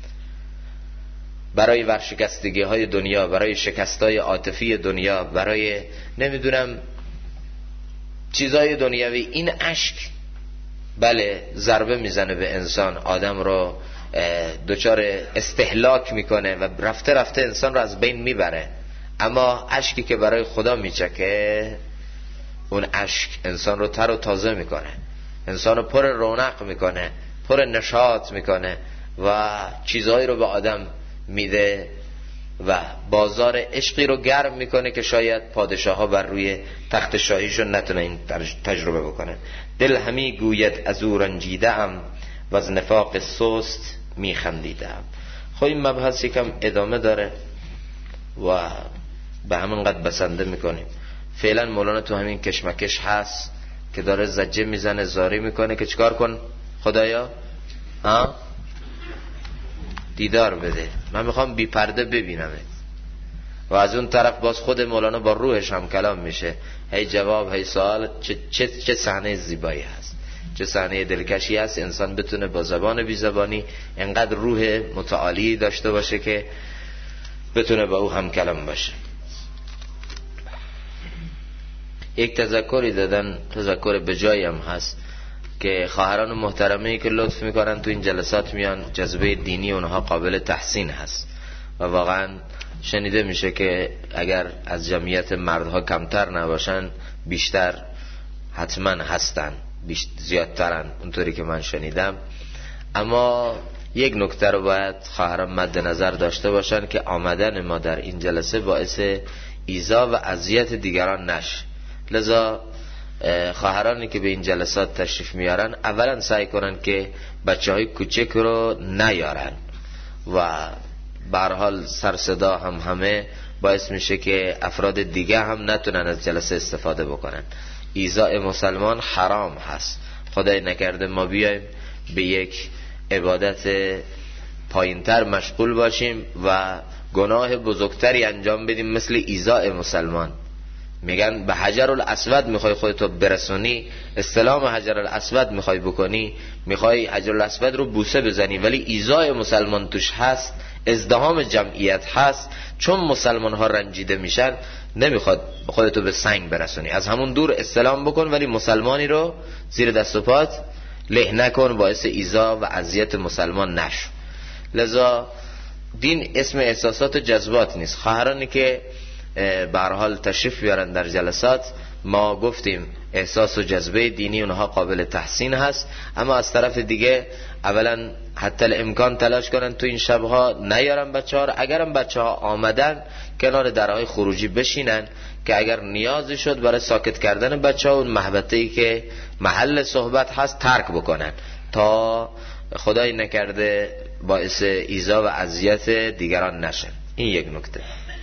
برای ورشکستگی های دنیا، برای شکستای عاطفی دنیا، برای نمیدونم چیزای دنیوی. این اشک بله ضربه میزنه به انسان، آدم رو دچار استهلاک میکنه و رفته رفته انسان رو از بین میبره. اما اشکی که برای خدا میچکه، اون اشک انسان رو تر و تازه میکنه، انسان رو پر رونق میکنه، پر نشاط میکنه و چیزهایی رو به آدم میده و بازار عشقی رو گرم میکنه که شاید پادشاه ها بر روی تخت شاهیشون نتونه این تجربه بکنه. دل همی گوید از او رنجیدم و از نفاق سست میخندیدم. خب این مبحث یکم ادامه داره و به همین قد بسنده میکنیم. فعلا مولانا تو همین کشمکش هست که داره زجه میزنه، زاری میکنه که چیکار کن خدایا؟ دیدار بده، من میخوام بی پرده ببینمت. و از اون طرف باز خود مولانا با روحش هم کلام میشه، هی جواب هی سوال. چه صحنه زیبایی هست، چه صحنه دلکشی هست. انسان بتونه با زبان بی زبانی انقدر روح متعالی داشته باشه که بتونه با او هم کلام باشه. یک تذکری دادن، تذکر به جایی هم هست که خواهران محترمه‌ای که لطف میکنن تو این جلسات میان، جذبه دینی اونها قابل تحسین هست و واقعا شنیده میشه که اگر از جمعیت مردها کمتر نباشن بیشتر حتما هستن، زیادترن اونطوری که من شنیدم. اما یک نکته رو باید خواهران مد نظر داشته باشن که آمدن ما در این جلسه باعث ایذا و اذیت دیگران نشه. لذا خواهرانی که به این جلسات تشریف میارن اولا سعی کنن که بچه‌های کوچک رو نیارن و به هر حال سر صدا هم همه باعث میشه که افراد دیگه هم نتونن از جلسه استفاده بکنن. ایذاء مسلمان حرام هست. خدای نکرده ما بیایم به یک عبادت پایینتر مشغول باشیم و گناه بزرگتری انجام بدیم مثل ایذاء مسلمان. میگن به حجر الاسود میخوای خودتو برسونی، استلام حجر الاسود میخوای بکنی، میخوای حجر الاسود رو بوسه بزنی، ولی ایذاء مسلمان توش هست، ازدحام جمعیت هست. چون مسلمان ها رنجیده میشن نمیخواد خودتو به سنگ برسونی، از همون دور استلام بکن ولی مسلمانی رو زیر دست و پات له نکن، باعث ایذا و اذیت مسلمان نشو. لذا دین اسم احساسات و جذبات نیست. خواهرانی که به هر حال تشریف بیارن در جلسات ما گفتیم احساس و جذبه دینی اونها قابل تحسین هست، اما از طرف دیگه اولا حتی الامکان تلاش کنن تو این شبها نیارن بچه‌ها رو، اگرم بچه‌ها آمدن کنار درهای خروجی بشینن که اگر نیازی شد برای ساکت کردن بچه‌ها اون محبته‌ای که محل صحبت هست ترک بکنن تا خدای نکرده باعث ایذا و اذیت دیگران نشن. این یک نکته.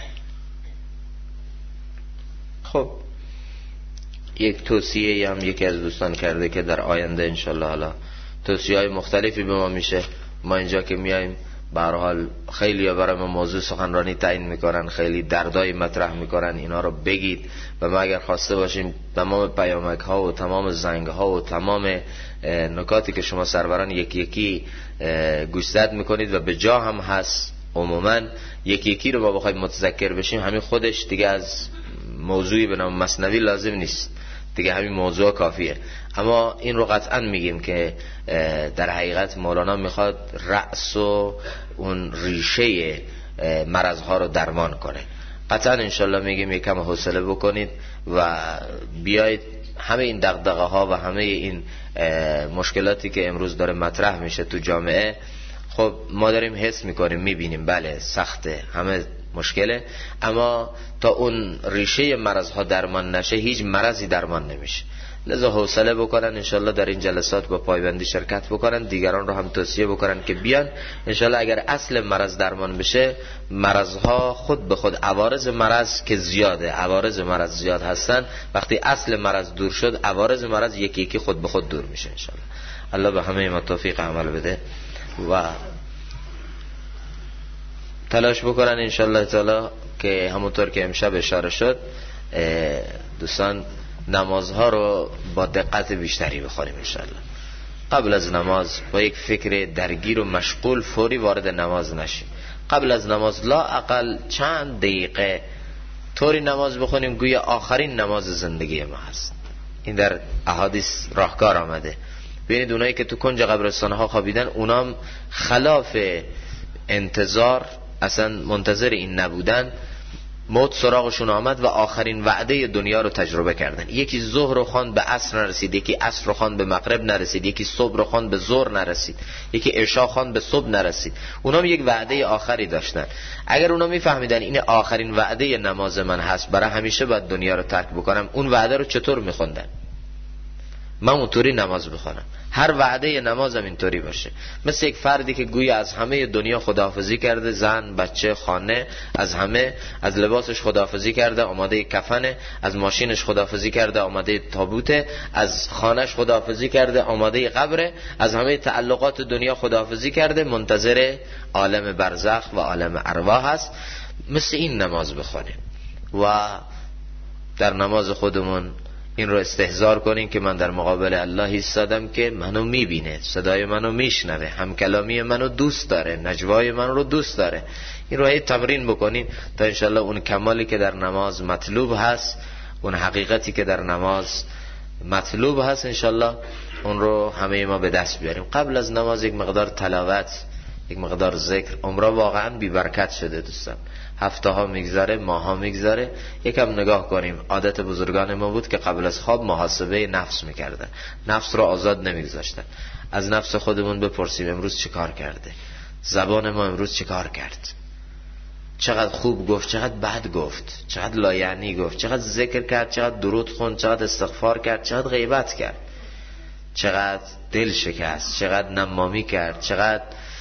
خب یک توصیه هم یکی از دوستان کرده که در آینده انشالله حالا توصیه‌های مختلفی به ما میشه. ما اینجا که میایم به هر حال خیلی برای ما موضوع سخنرانی تعیین میکنن، خیلی دردای مطرح میکنن، اینا رو بگید و ما اگر خواسته باشیم تمام پیامک ها و تمام زنگ ها و تمام نکاتی که شما سروران یکی یکی گوشزد میکنید و به جا هم هست، عموما یکی یکی رو ما بخوایم متذکر بشیم همین خودش دیگه از موضوعی به نام مثنوی لازم نیست دیگه، همین موضوع کافیه. اما این رو قطعا میگیم که در حقیقت مولانا میخواد رأس و اون ریشه مرضها رو درمان کنه. قطعا انشالله میگیم یکم حوصله بکنید و بیایید همه این دغدغه ها و همه این مشکلاتی که امروز داره مطرح میشه تو جامعه، خب ما داریم حس میکنیم میبینیم بله سخته، همه مشکله، اما تا اون ریشه مرضها درمان نشه هیچ مرضی درمان نمیشه. لذا حوصله بکنن انشالله در این جلسات با پایبندی شرکت بکنن، دیگران رو هم توصیه بکنن که بیان. انشالله اگر اصل مرض درمان بشه مرضها خود به خود، عوارض مرض که زیاده، عوارض مرض زیاد هستن، وقتی اصل مرض دور شد عوارض مرض یکی یکی خود به خود دور میشه انشالله. الله به همه ما توفیق عمل بده و تلاش بکنن انشالله تعالی که همونطور که امشب اشاره شد دوستان نمازها رو با دقت بیشتری بخونیم انشالله. قبل از نماز با یک فکر درگیر و مشغول فوری وارد نماز نشیم. قبل از نماز لا اقل چند دقیقه طوری نماز بخونیم گویا آخرین نماز زندگی ما هست. این در احادیث راهکار آمده. ببینید اونایی که تو کنج قبرستان‌ها خوابیدن اونام خلاف انتظار، اصلا منتظر این نبودن، موت سراغشون آمد و آخرین وعده دنیا رو تجربه کردن. یکی ظهر رو خواند به عصر نرسید، یکی عصر رو خواند به مغرب نرسید، یکی صبح رو خواند به ظهر نرسید، یکی عشا خواند به صبح نرسید. اونام یک وعده آخری داشتن. اگر اونا میفهمیدن این آخرین وعده نماز من هست، برای همیشه باید دنیا رو ترک بکنم، اون وعده رو چطور میخوندن؟ من اونطوری نماز بخونم، هر وعده نمازم اینطوری باشه. مثل یک فردی که گویا از همه دنیا خداحافظی کرده، زن، بچه، خانه، از همه، از لباسش خداحافظی کرده، آماده کفنه، از ماشینش خداحافظی کرده، آماده تابوته، از خانهش خداحافظی کرده، آماده قبره، از همه تعلقات دنیا خداحافظی کرده، منتظر عالم برزخ و عالم ارواح هست. مثل این نماز بخونیم و در نماز خودمون این رو استحضار کنین که من در مقابل الله ایستادم که منو میبینه، صدای منو میشنوه، هم کلامی منو دوست داره، نجوای من رو دوست داره. این رو تمرین بکنین تا انشالله اون کمالی که در نماز مطلوب هست، اون حقیقتی که در نماز مطلوب هست، انشالله اون رو همه ما به دست بیاریم. قبل از نماز یک مقدار تلاوت، یک مقدار ذکر، عمره واقعا بی برکت شده دوستان. هفته ها میگذره، ماه ها میگذره، یکم نگاه کنیم. عادت بزرگان ما بود که قبل از خواب محاسبه نفس میکردن، نفس رو آزاد نمیگذاشتن. از نفس خودمون بپرسیم امروز چه کار کرده، زبان ما امروز چه کار کرد، چقدر خوب گفت، چقدر بد گفت، چقدر لایعنی گفت، چقدر ذکر کرد، چقدر درود خوند، چقدر استغفار کرد، چقدر غیبت کرد، چقدر دل شکست، چقدر نمامی کرد، چقدر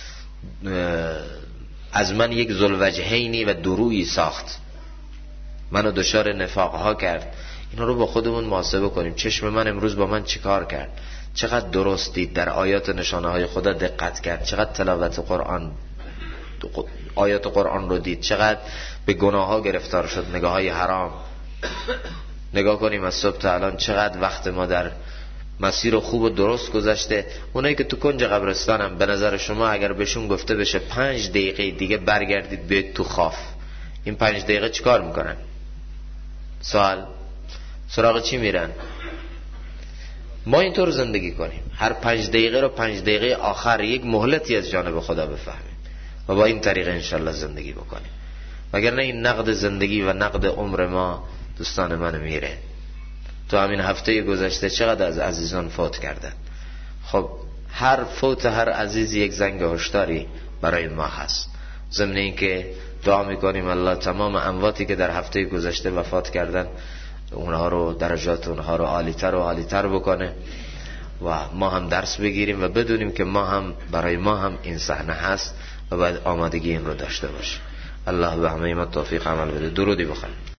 از من یک ذوالوجهینی و درویی ساخت، منو دچار نفاقها کرد. اینا رو با خودمون محاسبه کنیم. چشم من امروز با من چیکار کرد، چقدر درست دید، در آیات نشانه های خدا دقت کرد، چقدر تلاوت قرآن، آیات قرآن رو دید، چقدر به گناه ها گرفتار شد، نگاه های حرام. نگاه کنیم از صبح تا الان چقدر وقت ما در مسیر خوب و درست گذشته. اونایی که تو کنج قبرستانم، به نظر شما اگر بهشون گفته بشه 5 دقیقه دیگه برگردید بیاید تو خاف، این 5 دقیقه چیکار میکنن؟ سوال، سراغ چی میرن؟ ما اینطور زندگی کنیم، هر 5 دقیقه رو 5 دقیقه آخر یک مهلتی از جانب خدا بفهمیم و با این طریقه انشالله زندگی بکنیم. وگرنه این نقد زندگی و نقد عمر ما دوستان من میره. تو همین هفته گذشته چقدر از عزیزان فوت کردن. خب هر فوت هر عزیز یک زنگ هشداری برای ما هست. ضمن این که دعا میکنیم الله تمام امواتی که در هفته گذشته وفات کردن اونها رو درجات اونها رو عالی‌تر و عالی‌تر بکنه و ما هم درس بگیریم و بدونیم که ما هم برای ما هم این صحنه هست و باید آمادگی این رو داشته باشیم. الله به همه ما توفیق عمل بده. درودی بخوانیم.